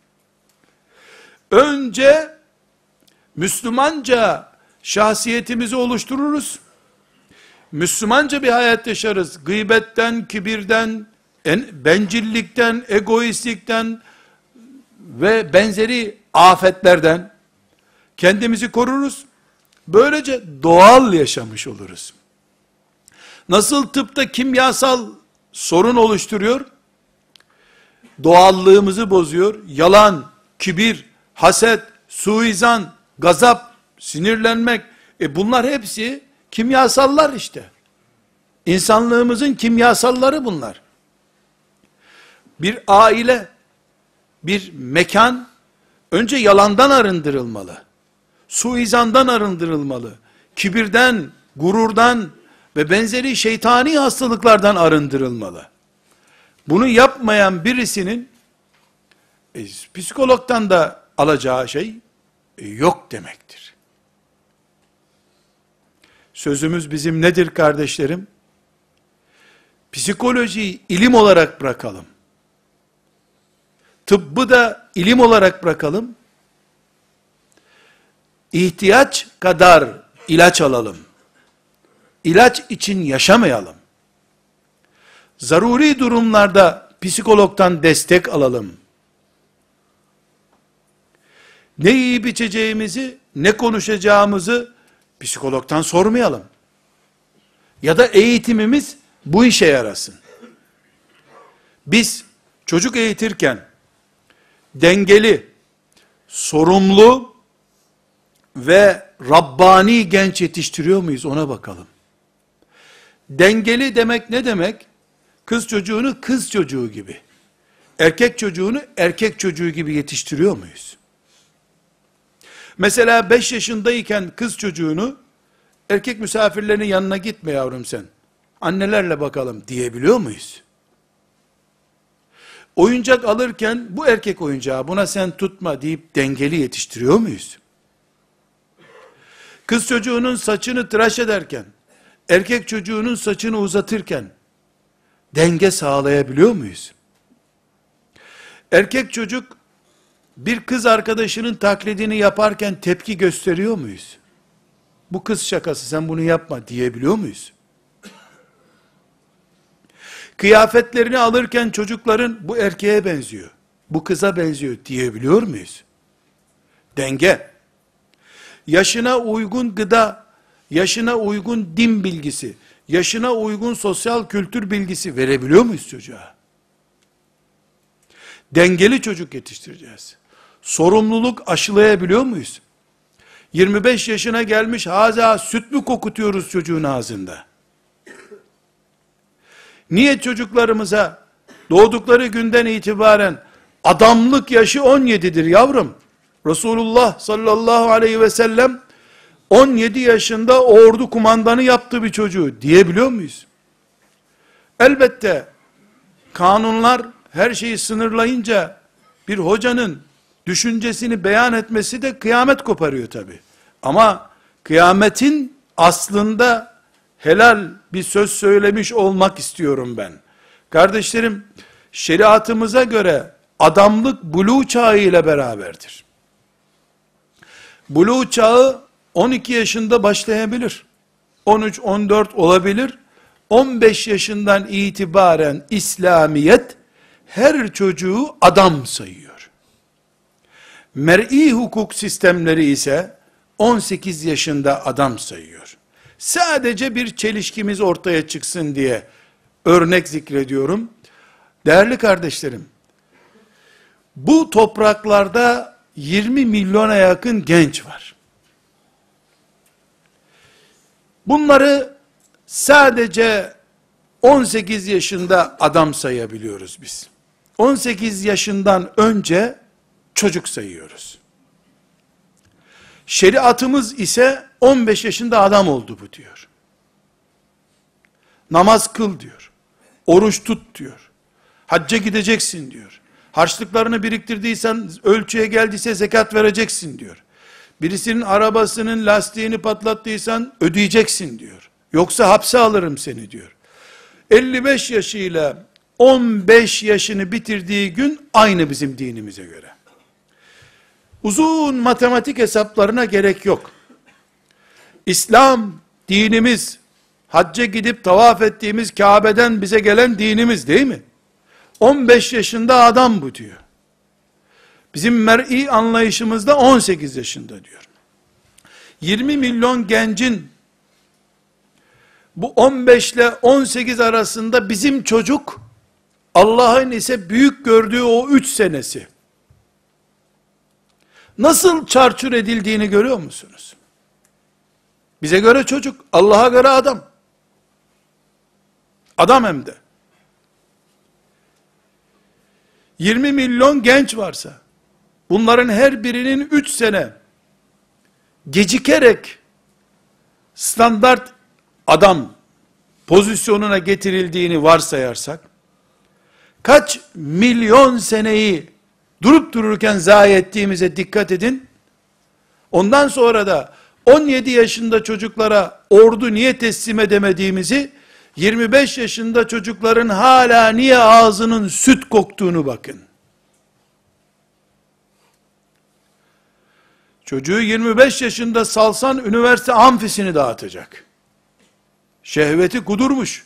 Önce Müslümanca şahsiyetimizi oluştururuz. Müslümanca bir hayat yaşarız. Gıybetten, kibirden, bencillikten, egoistlikten ve benzeri afetlerden kendimizi koruruz. Böylece doğal yaşamış oluruz. Nasıl tıpta kimyasal sorun oluşturuyor? Doğallığımızı bozuyor. Yalan, kibir, haset, suizan, gazap, sinirlenmek. Bunlar hepsi kimyasallar işte. İnsanlığımızın kimyasalları bunlar. Bir aile, bir mekan önce yalandan arındırılmalı. Suizandan arındırılmalı. Kibirden, gururdan ve benzeri şeytani hastalıklardan arındırılmalı. Bunu yapmayan birisinin psikologdan da alacağı şey yok demektir. Sözümüz bizim nedir kardeşlerim? Psikolojiyi ilim olarak bırakalım. Tıbbı da ilim olarak bırakalım. İhtiyaç kadar ilaç alalım. İlaç için yaşamayalım. Zaruri durumlarda psikologdan destek alalım. Ne yiyip içeceğimizi, ne konuşacağımızı psikologdan sormayalım. Ya da eğitimimiz bu işe yarasın. Biz çocuk eğitirken dengeli, sorumlu ve Rabbani genç yetiştiriyor muyuz ona bakalım. Dengeli demek ne demek? Kız çocuğunu kız çocuğu gibi, erkek çocuğunu erkek çocuğu gibi yetiştiriyor muyuz? Mesela 5 yaşındayken kız çocuğunu, erkek misafirlerinin yanına gitme yavrum sen, annelerle bakalım diyebiliyor muyuz? Oyuncak alırken, bu erkek oyuncağı, buna sen tutma deyip dengeli yetiştiriyor muyuz? Kız çocuğunun saçını tıraş ederken, erkek çocuğunun saçını uzatırken, denge sağlayabiliyor muyuz? Erkek çocuk, bir kız arkadaşının taklidini yaparken tepki gösteriyor muyuz? Bu kız şakası, sen bunu yapma diyebiliyor muyuz? Kıyafetlerini alırken çocukların, bu erkeğe benziyor, bu kıza benziyor diyebiliyor muyuz? Denge. Yaşına uygun gıda, yaşına uygun din bilgisi, yaşına uygun sosyal kültür bilgisi verebiliyor muyuz çocuğa? Dengeli çocuk yetiştireceğiz. Sorumluluk aşılayabiliyor muyuz? 25 yaşına gelmiş haza süt mü kokutuyoruz çocuğun ağzında? Niye çocuklarımıza doğdukları günden itibaren adamlık yaşı 17'dir yavrum? Resulullah sallallahu aleyhi ve sellem 17 yaşında ordu kumandanı yaptı bir çocuğu diyebiliyor muyuz? Elbette kanunlar her şeyi sınırlayınca bir hocanın düşüncesini beyan etmesi de kıyamet koparıyor tabi. Ama kıyametin aslında helal bir söz söylemiş olmak istiyorum ben. Kardeşlerim, şeriatımıza göre adamlık buluğ çağı ile beraberdir. Buluğ çağı 12 yaşında başlayabilir. 13-14 olabilir. 15 yaşından itibaren İslamiyet her çocuğu adam sayıyor. Mer'i hukuk sistemleri ise 18 yaşında adam sayıyor. Sadece bir çelişkimiz ortaya çıksın diye örnek zikrediyorum. Değerli kardeşlerim, bu topraklarda 20 milyona yakın genç var. Bunları sadece 18 yaşında adam sayabiliyoruz biz. 18 yaşından önce çocuk sayıyoruz. Şeriatımız ise 15 yaşında adam oldu bu diyor. Namaz kıl diyor. Oruç tut diyor. Hacca gideceksin diyor. Harçlıklarını biriktirdiysen, ölçüye geldiyse zekat vereceksin diyor. Birisinin arabasının lastiğini patlattıysan ödeyeceksin diyor. Yoksa hapse alırım seni diyor. 55 yaşıyla 15 yaşını bitirdiği gün aynı bizim dinimize göre. Uzun matematik hesaplarına gerek yok. İslam dinimiz, hacca gidip tavaf ettiğimiz Kabe'den bize gelen dinimiz değil mi? 15 yaşında adam bu diyor. Bizim mer'i anlayışımızda 18 yaşında diyor. 20 milyon gencin bu 15 ile 18 arasında bizim çocuk, Allah'ın ise büyük gördüğü o 3 senesi, nasıl çarçur edildiğini görüyor musunuz? Bize göre çocuk, Allah'a göre adam. Adam hem de. 20 milyon genç varsa, bunların her birinin 3 sene gecikerek standart adam pozisyonuna getirildiğini varsayarsak, kaç milyon seneyi durup dururken zayi ettiğimize dikkat edin. Ondan sonra da 17 yaşında çocuklara ordu niye teslim edemediğimizi, 25 yaşında çocukların hala niye ağzının süt koktuğunu bakın. Çocuğu 25 yaşında salsan üniversite amfisini dağıtacak. Şehveti kudurmuş.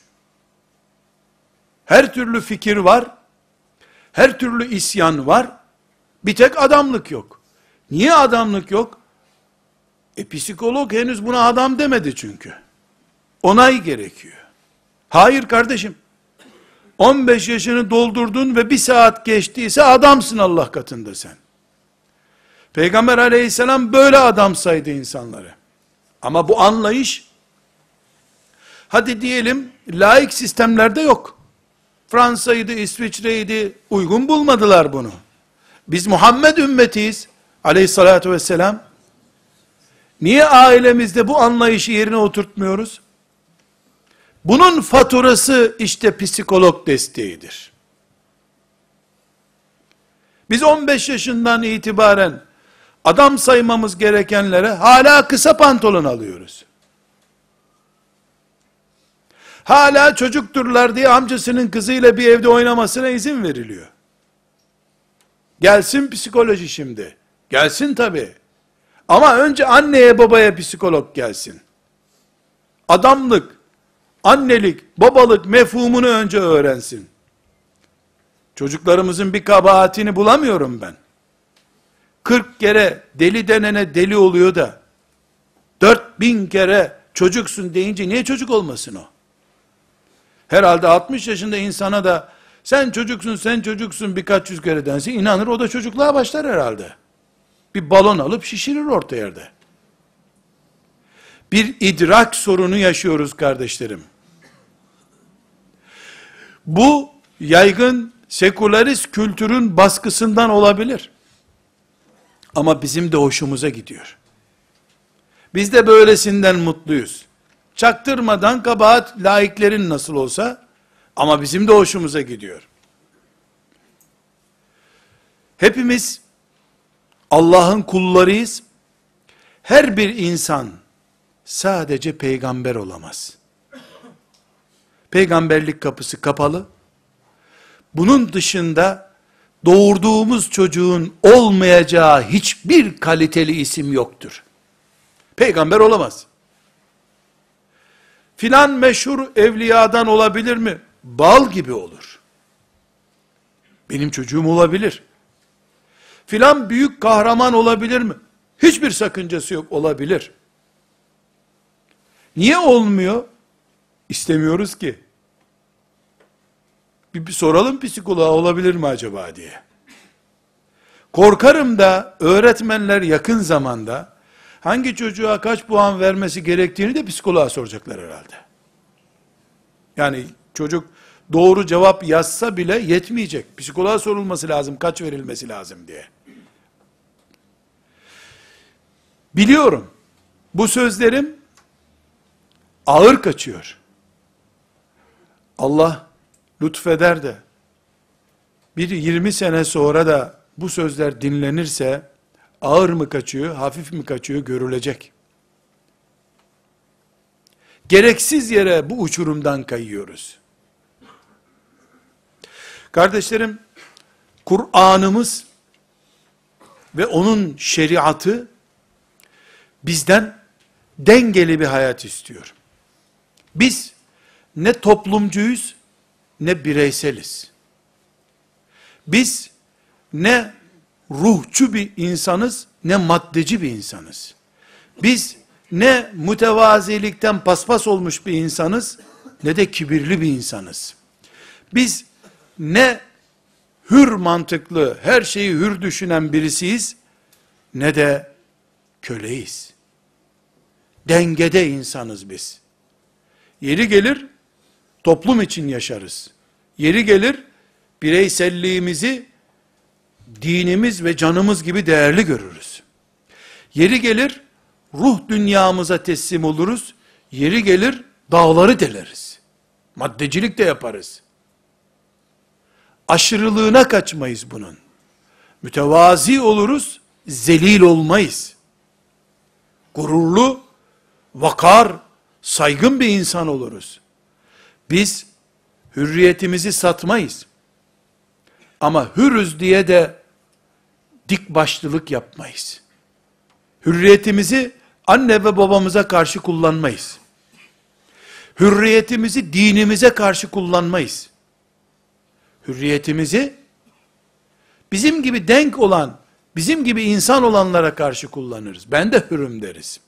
Her türlü fikir var. Her türlü isyan var. Bir tek adamlık yok. Niye adamlık yok? Psikolog henüz buna adam demedi çünkü. Onay gerekiyor. Hayır kardeşim. 15 yaşını doldurdun ve bir saat geçtiyse adamsın Allah katında sen. Peygamber aleyhisselam böyle adam saydı insanları. Ama bu anlayış, hadi diyelim laik sistemlerde yok. Fransa'ydı, İsviçre'ydi, uygun bulmadılar bunu. Biz Muhammed ümmetiyiz aleyhissalatü vesselam. Niye ailemizde bu anlayışı yerine oturtmuyoruz? Bunun faturası işte psikolog desteğidir. Biz 15 yaşından itibaren adam saymamız gerekenlere hala kısa pantolon alıyoruz. Hala çocukturlar diye amcasının kızıyla bir evde oynamasına izin veriliyor. Gelsin psikoloji şimdi. Gelsin tabii. Ama önce anneye babaya psikolog gelsin. Adamlık, annelik, babalık mefhumunu önce öğrensin. Çocuklarımızın bir kabahatini bulamıyorum ben. 40 kere deli denene deli oluyor da 4000 kere çocuksun deyince niye çocuk olmasın o? Herhalde 60 yaşında insana da sen çocuksun sen çocuksun birkaç yüz kere dense inanır, o da çocukluğa başlar herhalde. Bir balon alıp şişirir orta yerde. Bir idrak sorunu yaşıyoruz kardeşlerim. Bu yaygın sekülerist kültürün baskısından olabilir. Ama bizim de hoşumuza gidiyor. Biz de böylesinden mutluyuz. Çaktırmadan kabahat laiklerin nasıl olsa, ama bizim de hoşumuza gidiyor. Hepimiz Allah'ın kullarıyız. Her bir insan sadece peygamber olamaz. Peygamberlik kapısı kapalı. Bunun dışında doğurduğumuz çocuğun olmayacağı hiçbir kaliteli isim yoktur. Peygamber olamaz. Filan meşhur evliyadan olabilir mi? Bal gibi olur. Benim çocuğum olabilir. Filan büyük kahraman olabilir mi? Hiçbir sakıncası yok, olabilir. Niye olmuyor? İstemiyoruz ki. Bir soralım psikoloğa, olabilir mi acaba diye. Korkarım da öğretmenler yakın zamanda hangi çocuğa kaç puan vermesi gerektiğini de psikoloğa soracaklar herhalde. Yani çocuk doğru cevap yazsa bile yetmeyecek. Psikoloğa sorulması lazım, kaç verilmesi lazım diye. Biliyorum, bu sözlerim ağır kaçıyor. Allah lütfeder de, bir 20 sene sonra da bu sözler dinlenirse, ağır mı kaçıyor, hafif mi kaçıyor görülecek. Gereksiz yere bu uçurumdan kayıyoruz. Kardeşlerim, Kur'an'ımız ve onun şeriatı bizden dengeli bir hayat istiyor. Biz ne toplumcuyuz, ne bireyseliz. Biz ne ruhçu bir insanız, ne maddeci bir insanız. Biz ne mütevazilikten paspas olmuş bir insanız, ne de kibirli bir insanız. Biz ne hür mantıklı, her şeyi hür düşünen birisiyiz, ne de köleyiz. Dengede insanız biz. Yeri gelir, toplum için yaşarız. Yeri gelir, bireyselliğimizi dinimiz ve canımız gibi değerli görürüz. Yeri gelir, ruh dünyamıza teslim oluruz. Yeri gelir, dağları deleriz. Maddecilik de yaparız. Aşırılığına kaçmayız bunun. Mütevazi oluruz, zelil olmayız. Gururlu, vakar, saygın bir insan oluruz. Biz hürriyetimizi satmayız. Ama hürüz diye de dik başlılık yapmayız. Hürriyetimizi anne ve babamıza karşı kullanmayız. Hürriyetimizi dinimize karşı kullanmayız. Hürriyetimizi bizim gibi denk olan, bizim gibi insan olanlara karşı kullanırız. Ben de hürüm deriz.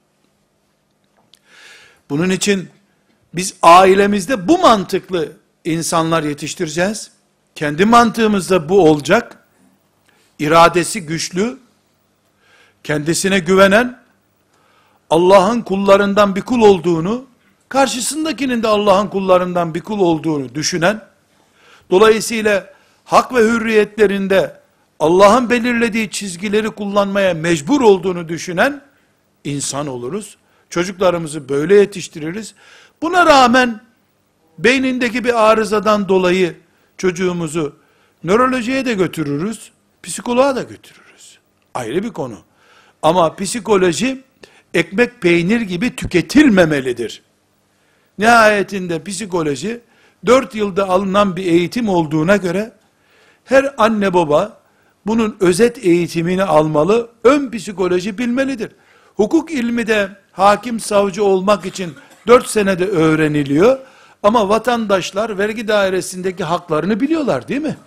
Bunun için biz ailemizde bu mantıklı insanlar yetiştireceğiz. Kendi mantığımızda bu olacak. İradesi güçlü, kendisine güvenen, Allah'ın kullarından bir kul olduğunu, karşısındakinin de Allah'ın kullarından bir kul olduğunu düşünen, dolayısıyla hak ve hürriyetlerinde Allah'ın belirlediği çizgileri kullanmaya mecbur olduğunu düşünen insan oluruz. Çocuklarımızı böyle yetiştiririz. Buna rağmen beynindeki bir arızadan dolayı çocuğumuzu nörolojiye de götürürüz, psikoloğa da götürürüz. Ayrı bir konu. Ama psikoloji ekmek peynir gibi tüketilmemelidir. Nihayetinde psikoloji 4 yılda alınan bir eğitim olduğuna göre her anne baba bunun özet eğitimini almalı, ön psikoloji bilmelidir. Hukuk ilmi de hakim savcı olmak için 4 senede öğreniliyor ama vatandaşlar vergi dairesindeki haklarını biliyorlar değil mi?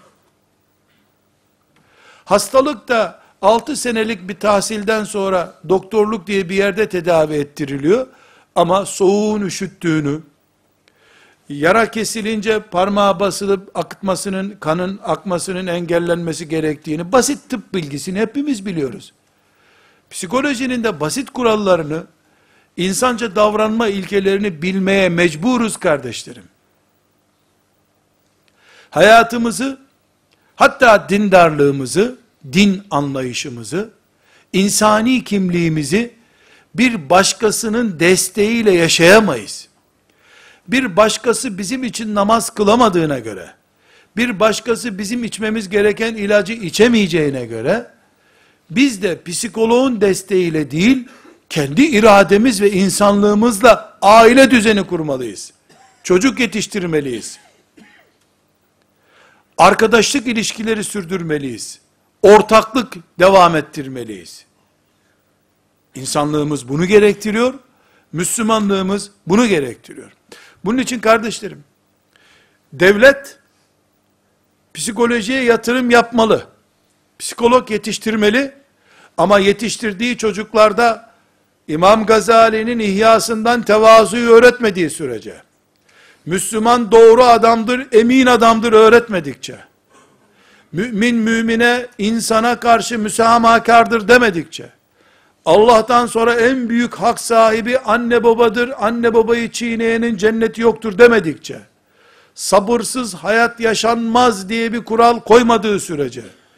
Hastalık da 6 senelik bir tahsilden sonra doktorluk diye bir yerde tedavi ettiriliyor ama soğuğun üşüttüğünü, yara kesilince parmağa basılıp akıtmasının, kanın akmasının engellenmesi gerektiğini, basit tıp bilgisini hepimiz biliyoruz. Psikolojinin de basit kurallarını, insanca davranma ilkelerini bilmeye mecburuz kardeşlerim. Hayatımızı, hatta dindarlığımızı, din anlayışımızı, insani kimliğimizi bir başkasının desteğiyle yaşayamayız. Bir başkası bizim için namaz kılamadığına göre, bir başkası bizim içmemiz gereken ilacı içemeyeceğine göre, biz de psikoloğun desteğiyle değil, kendi irademiz ve insanlığımızla aile düzeni kurmalıyız. Çocuk yetiştirmeliyiz. Arkadaşlık ilişkileri sürdürmeliyiz. Ortaklık devam ettirmeliyiz. İnsanlığımız bunu gerektiriyor. Müslümanlığımız bunu gerektiriyor. Bunun için kardeşlerim, devlet psikolojiye yatırım yapmalı. Psikolog yetiştirmeli ama yetiştirdiği çocuklarda İmam Gazali'nin İhyasından tevazuyu öğretmediği sürece, Müslüman doğru adamdır, emin adamdır öğretmedikçe, mümin mümine, insana karşı müsamahakardır demedikçe, Allah'tan sonra en büyük hak sahibi anne babadır, anne babayı çiğneyenin cenneti yoktur demedikçe, sabırsız hayat yaşanmaz diye bir kural koymadığı sürece,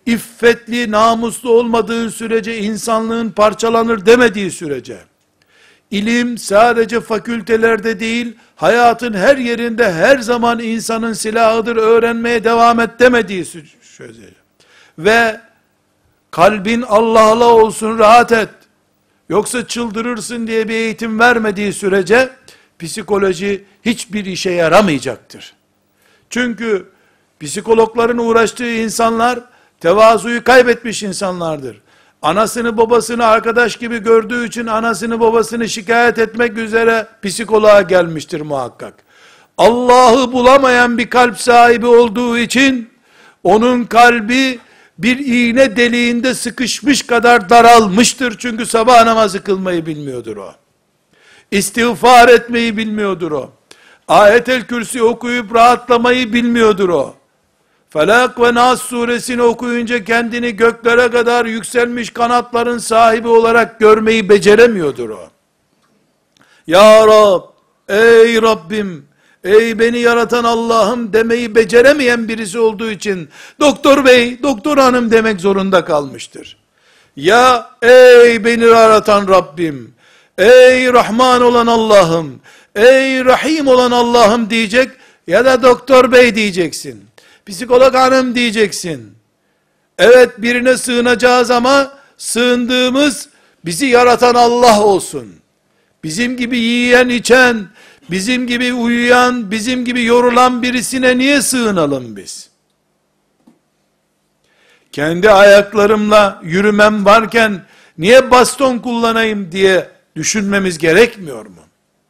iffetli, namuslu olmadığın sürece insanlığın parçalanır demediği sürece, ilim sadece fakültelerde değil, hayatın her yerinde her zaman insanın silahıdır, öğrenmeye devam et demediği sürece ve kalbin Allah'la olsun, rahat et, yoksa çıldırırsın diye bir eğitim vermediği sürece, psikoloji hiçbir işe yaramayacaktır. Çünkü psikologların uğraştığı insanlar, tevazuyu kaybetmiş insanlardır. Anasını babasını arkadaş gibi gördüğü için, anasını babasını şikayet etmek üzere psikoloğa gelmiştir muhakkak. Allah'ı bulamayan bir kalp sahibi olduğu için, onun kalbi, bir iğne deliğinde sıkışmış kadar daralmıştır. Çünkü sabah namazı kılmayı bilmiyordur o. İstiğfar etmeyi bilmiyordur o. Ayet-el Kürsi okuyup rahatlamayı bilmiyordur o. Felak ve Nas suresini okuyunca kendini göklere kadar yükselmiş kanatların sahibi olarak görmeyi beceremiyordur o. Ya Rab, ey Rabbim, ey beni yaratan Allah'ım demeyi beceremeyen birisi olduğu için, doktor bey, doktor hanım demek zorunda kalmıştır. Ya ey beni yaratan Rabbim, ey Rahman olan Allah'ım, ey Rahim olan Allah'ım diyecek, ya da doktor bey diyeceksin. Psikolog hanım diyeceksin. Evet, birine sığınacağız ama sığındığımız bizi yaratan Allah olsun. Bizim gibi yiyen içen, bizim gibi uyuyan, bizim gibi yorulan birisine niye sığınalım biz? Kendi ayaklarımla yürümem varken niye baston kullanayım diye düşünmemiz gerekmiyor mu?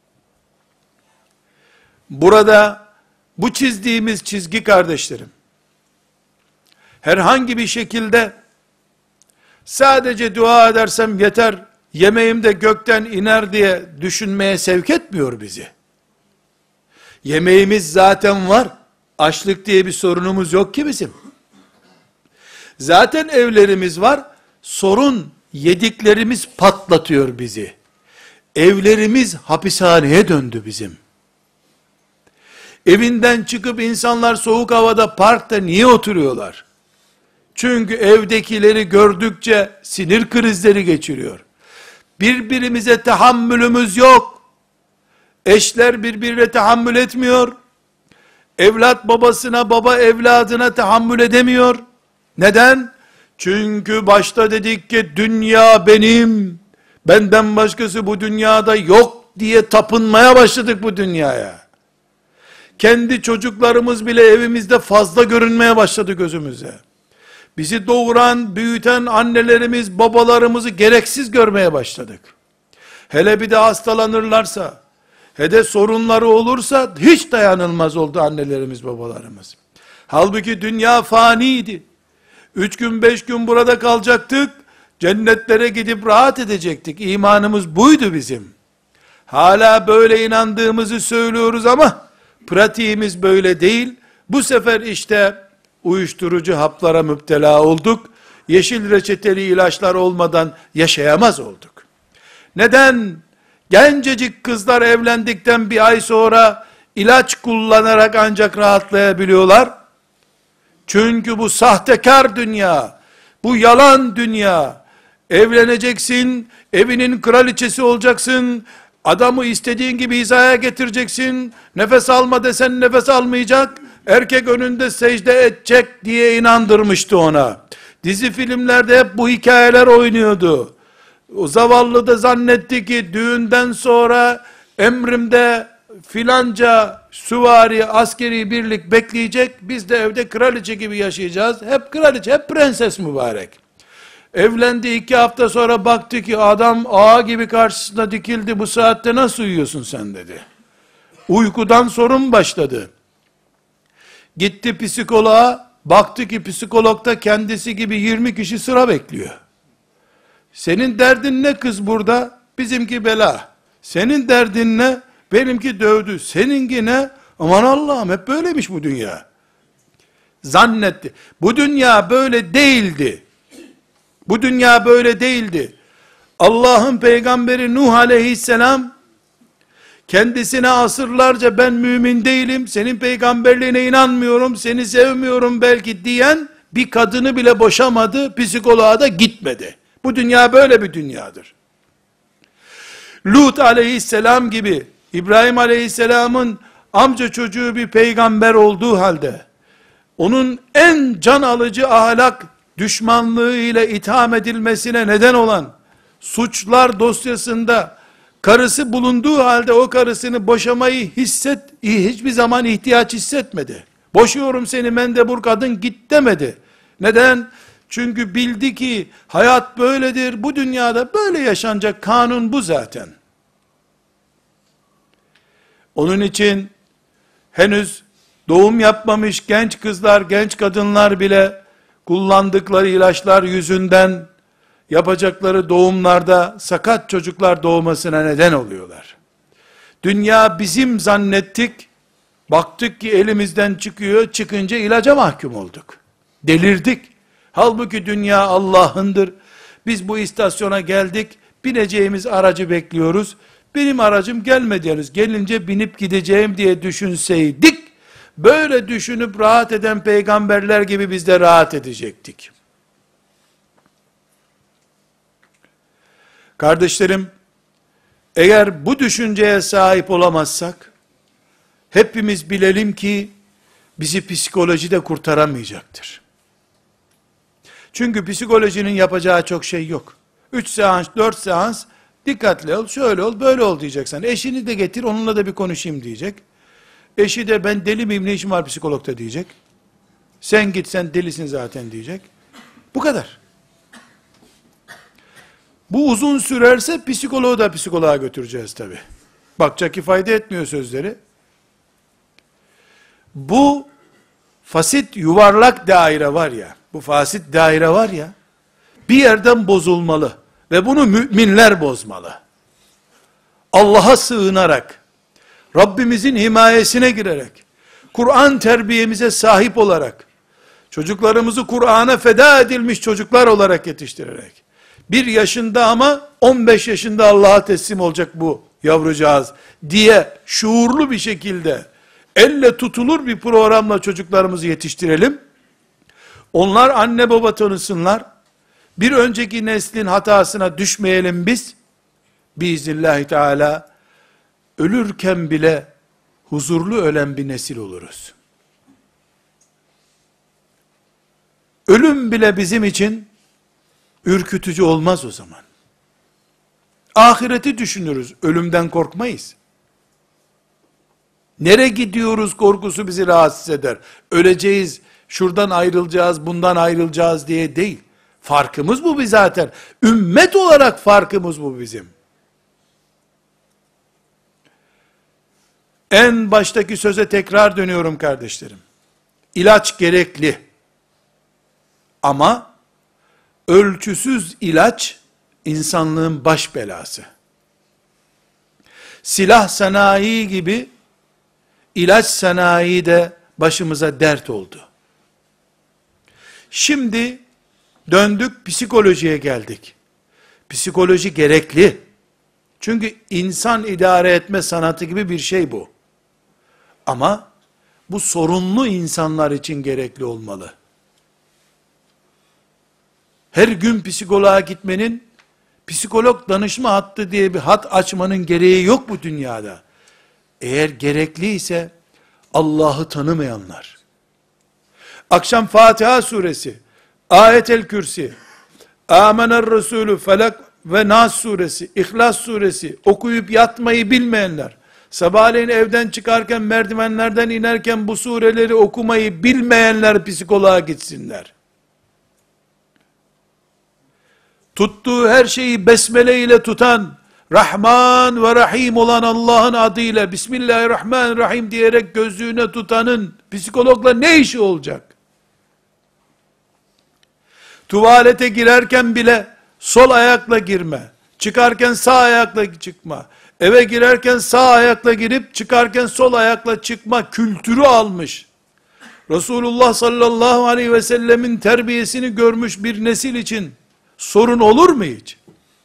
Burada bu çizdiğimiz çizgi kardeşlerim, herhangi bir şekilde sadece dua edersem yeter, yemeğim de gökten iner diye düşünmeye sevk etmiyor bizi. Yemeğimiz zaten var. Açlık diye bir sorunumuz yok ki bizim. Zaten evlerimiz var. Sorun yediklerimiz patlatıyor bizi. Evlerimiz hapishaneye döndü bizim. Evinden çıkıp insanlar soğuk havada parkta niye oturuyorlar? Çünkü evdekileri gördükçe sinir krizleri geçiriyor. Birbirimize tahammülümüz yok. Eşler birbirine tahammül etmiyor. Evlat babasına, baba evladına tahammül edemiyor. Neden? Çünkü başta dedik ki dünya benim, benden başkası bu dünyada yok diye tapınmaya başladık bu dünyaya. Kendi çocuklarımız bile evimizde fazla görünmeye başladı gözümüze. Bizi doğuran, büyüten annelerimiz, babalarımızı gereksiz görmeye başladık. Hele bir de hastalanırlarsa, hele sorunları olursa hiç dayanılmaz oldu annelerimiz, babalarımız. Halbuki dünya faniydi. 3 gün 5 gün burada kalacaktık. Cennetlere gidip rahat edecektik. İmanımız buydu bizim. Hala böyle inandığımızı söylüyoruz ama pratiğimiz böyle değil. Bu sefer işte uyuşturucu haplara müptela olduk. Yeşil reçeteli ilaçlar olmadan yaşayamaz olduk. Neden? Gencecik kızlar evlendikten bir ay sonra ilaç kullanarak ancak rahatlayabiliyorlar. Çünkü bu sahtekar dünya, bu yalan dünya, evleneceksin, evinin kraliçesi olacaksın, adamı istediğin gibi hizaya getireceksin, nefes alma desen nefes almayacak, erkek önünde secde edecek diye inandırmıştı ona. Dizi filmlerde hep bu hikayeler oynuyordu. O zavallı da zannetti ki düğünden sonra emrimde filanca süvari askeri birlik bekleyecek, biz de evde kraliçe gibi yaşayacağız. Hep kraliçe, hep prenses mübarek. Evlendi 2 hafta sonra baktı ki adam ağa gibi karşısına dikildi, bu saatte nasıl uyuyorsun sen dedi. Uykudan sorun başladı. Gitti psikoloğa, baktı ki psikologda kendisi gibi 20 kişi sıra bekliyor. Senin derdin ne kız burada? Bizimki bela. Senin derdin ne? Benimki dövdü. Seninki ne? Aman Allah'ım, hep böylemiş bu dünya. Zannetti. Bu dünya böyle değildi. Bu dünya böyle değildi. Allah'ın peygamberi Nuh aleyhisselam kendisine asırlarca ben mümin değilim, senin peygamberliğine inanmıyorum, seni sevmiyorum belki diyen bir kadını bile boşamadı, psikoloğa da gitmedi. Bu dünya böyle bir dünyadır. Lut aleyhisselam gibi, İbrahim aleyhisselamın amca çocuğu bir peygamber olduğu halde, onun en can alıcı ahlak düşmanlığı ile itham edilmesine neden olan suçlar dosyasında karısı bulunduğu halde o karısını boşamayı hiçbir zaman ihtiyaç hissetmedi. Boşuyorum seni mendebur kadın, git demedi. Neden? Çünkü bildi ki hayat böyledir, bu dünyada böyle yaşanacak, kanun bu zaten. Onun için henüz doğum yapmamış genç kızlar, genç kadınlar bile kullandıkları ilaçlar yüzünden yapacakları doğumlarda sakat çocuklar doğmasına neden oluyorlar. Dünya bizim zannettik, baktık ki elimizden çıkıyor, çıkınca ilaca mahkum olduk. Delirdik. Halbuki dünya Allah'ındır. Biz bu istasyona geldik, bineceğimiz aracı bekliyoruz. Benim aracım gelmedi henüz, gelince binip gideceğim diye düşünseydik, böyle düşünüp rahat eden peygamberler gibi biz de rahat edecektik. Kardeşlerim, eğer bu düşünceye sahip olamazsak, hepimiz bilelim ki, bizi psikoloji de kurtaramayacaktır. Çünkü psikolojinin yapacağı çok şey yok. 3 seans, 4 seans, dikkatli ol, şöyle ol, böyle ol diyeceksen. Eşini de getir, onunla da bir konuşayım diyecek. Eşi de ben deli miyim, ne işim var psikologda diyecek. Sen git, sen delisin zaten diyecek. Bu kadar. Bu uzun sürerse psikoloğu da psikoloğa götüreceğiz tabi. Bakacak ki fayda etmiyor sözleri. Bu fasit yuvarlak daire var ya, bu fasit daire var ya, bir yerden bozulmalı ve bunu müminler bozmalı. Allah'a sığınarak, Rabbimizin himayesine girerek, Kur'an terbiyemize sahip olarak, çocuklarımızı Kur'an'a feda edilmiş çocuklar olarak yetiştirerek, 1 yaşında ama 15 yaşında Allah'a teslim olacak bu yavrucağız diye şuurlu bir şekilde, elle tutulur bir programla çocuklarımızı yetiştirelim. Onlar anne baba tanısınlar. Bir önceki neslin hatasına düşmeyelim biz. Biiznillahü teala ölürken bile huzurlu ölen bir nesil oluruz. Ölüm bile bizim için ürkütücü olmaz o zaman. Ahireti düşünürüz, ölümden korkmayız. Nereye gidiyoruz korkusu bizi rahatsız eder. Öleceğiz, şuradan ayrılacağız, bundan ayrılacağız diye değil. Farkımız bu biz zaten. Ümmet olarak farkımız bu bizim. En baştaki söze tekrar dönüyorum kardeşlerim. İlaç gerekli. Ama ölçüsüz ilaç insanlığın baş belası. Silah sanayi gibi ilaç sanayi de başımıza dert oldu. Şimdi döndük psikolojiye geldik. Psikoloji gerekli. Çünkü insan idare etme sanatı gibi bir şey bu. Ama bu sorunlu insanlar için gerekli olmalı. Her gün psikoloğa gitmenin, psikolog danışma hattı diye bir hat açmanın gereği yok bu dünyada. Eğer gerekliyse, Allah'ı tanımayanlar, akşam Fatiha suresi, Ayetel Kürsi, Amener Resulü, Felak ve Nas suresi, İhlas suresi okuyup yatmayı bilmeyenler, sabahleyin evden çıkarken, merdivenlerden inerken bu sureleri okumayı bilmeyenler psikoloğa gitsinler. Tuttuğu her şeyi besmele ile tutan, Rahman ve Rahim olan Allah'ın adıyla Bismillahirrahmanirrahim diyerek gözlüğüne tutanın psikologla ne işi olacak? Tuvalete girerken bile sol ayakla girme, çıkarken sağ ayakla çıkma, eve girerken sağ ayakla girip çıkarken sol ayakla çıkma kültürü almış. Resulullah sallallahu aleyhi ve sellemin terbiyesini görmüş bir nesil için sorun olur mu hiç?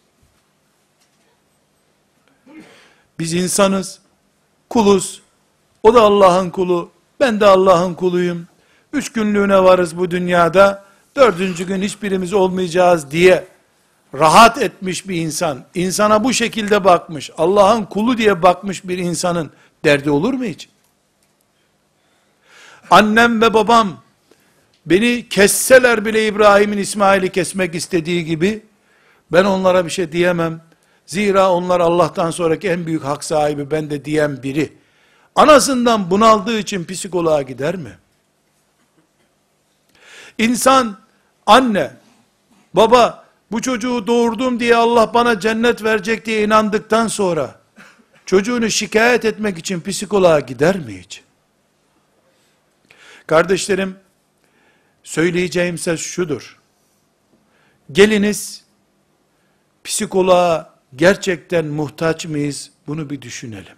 Biz insanız, kuluz, o da Allah'ın kulu, ben de Allah'ın kuluyum. 3 günlüğüne varız bu dünyada, 4. gün hiçbirimiz olmayacağız diye rahat etmiş bir insan, insana bu şekilde bakmış, Allah'ın kulu diye bakmış bir insanın derdi olur mu hiç? Annem ve babam beni kesseler bile İbrahim'in İsmail'i kesmek istediği gibi, ben onlara bir şey diyemem. Zira onlar Allah'tan sonraki en büyük hak sahibi, ben de diyen biri, anasından bunaldığı için psikoloğa gider mi? İnsan, anne, baba, bu çocuğu doğurdum diye Allah bana cennet verecek diye inandıktan sonra, çocuğunu şikayet etmek için psikoloğa gider mi hiç? Kardeşlerim, söyleyeceğim ses şudur. Geliniz, psikoloğa gerçekten muhtaç mıyız? Bunu bir düşünelim.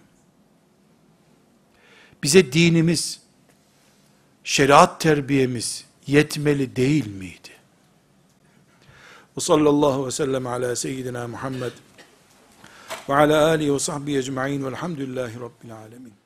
Bize dinimiz, şeriat terbiyemiz yetmeli değil miydi? Ve sallallahu ve sellem ala seyyidina Muhammed ve ala alihi ve sahbihi ecma'in velhamdülillahi rabbil alemin.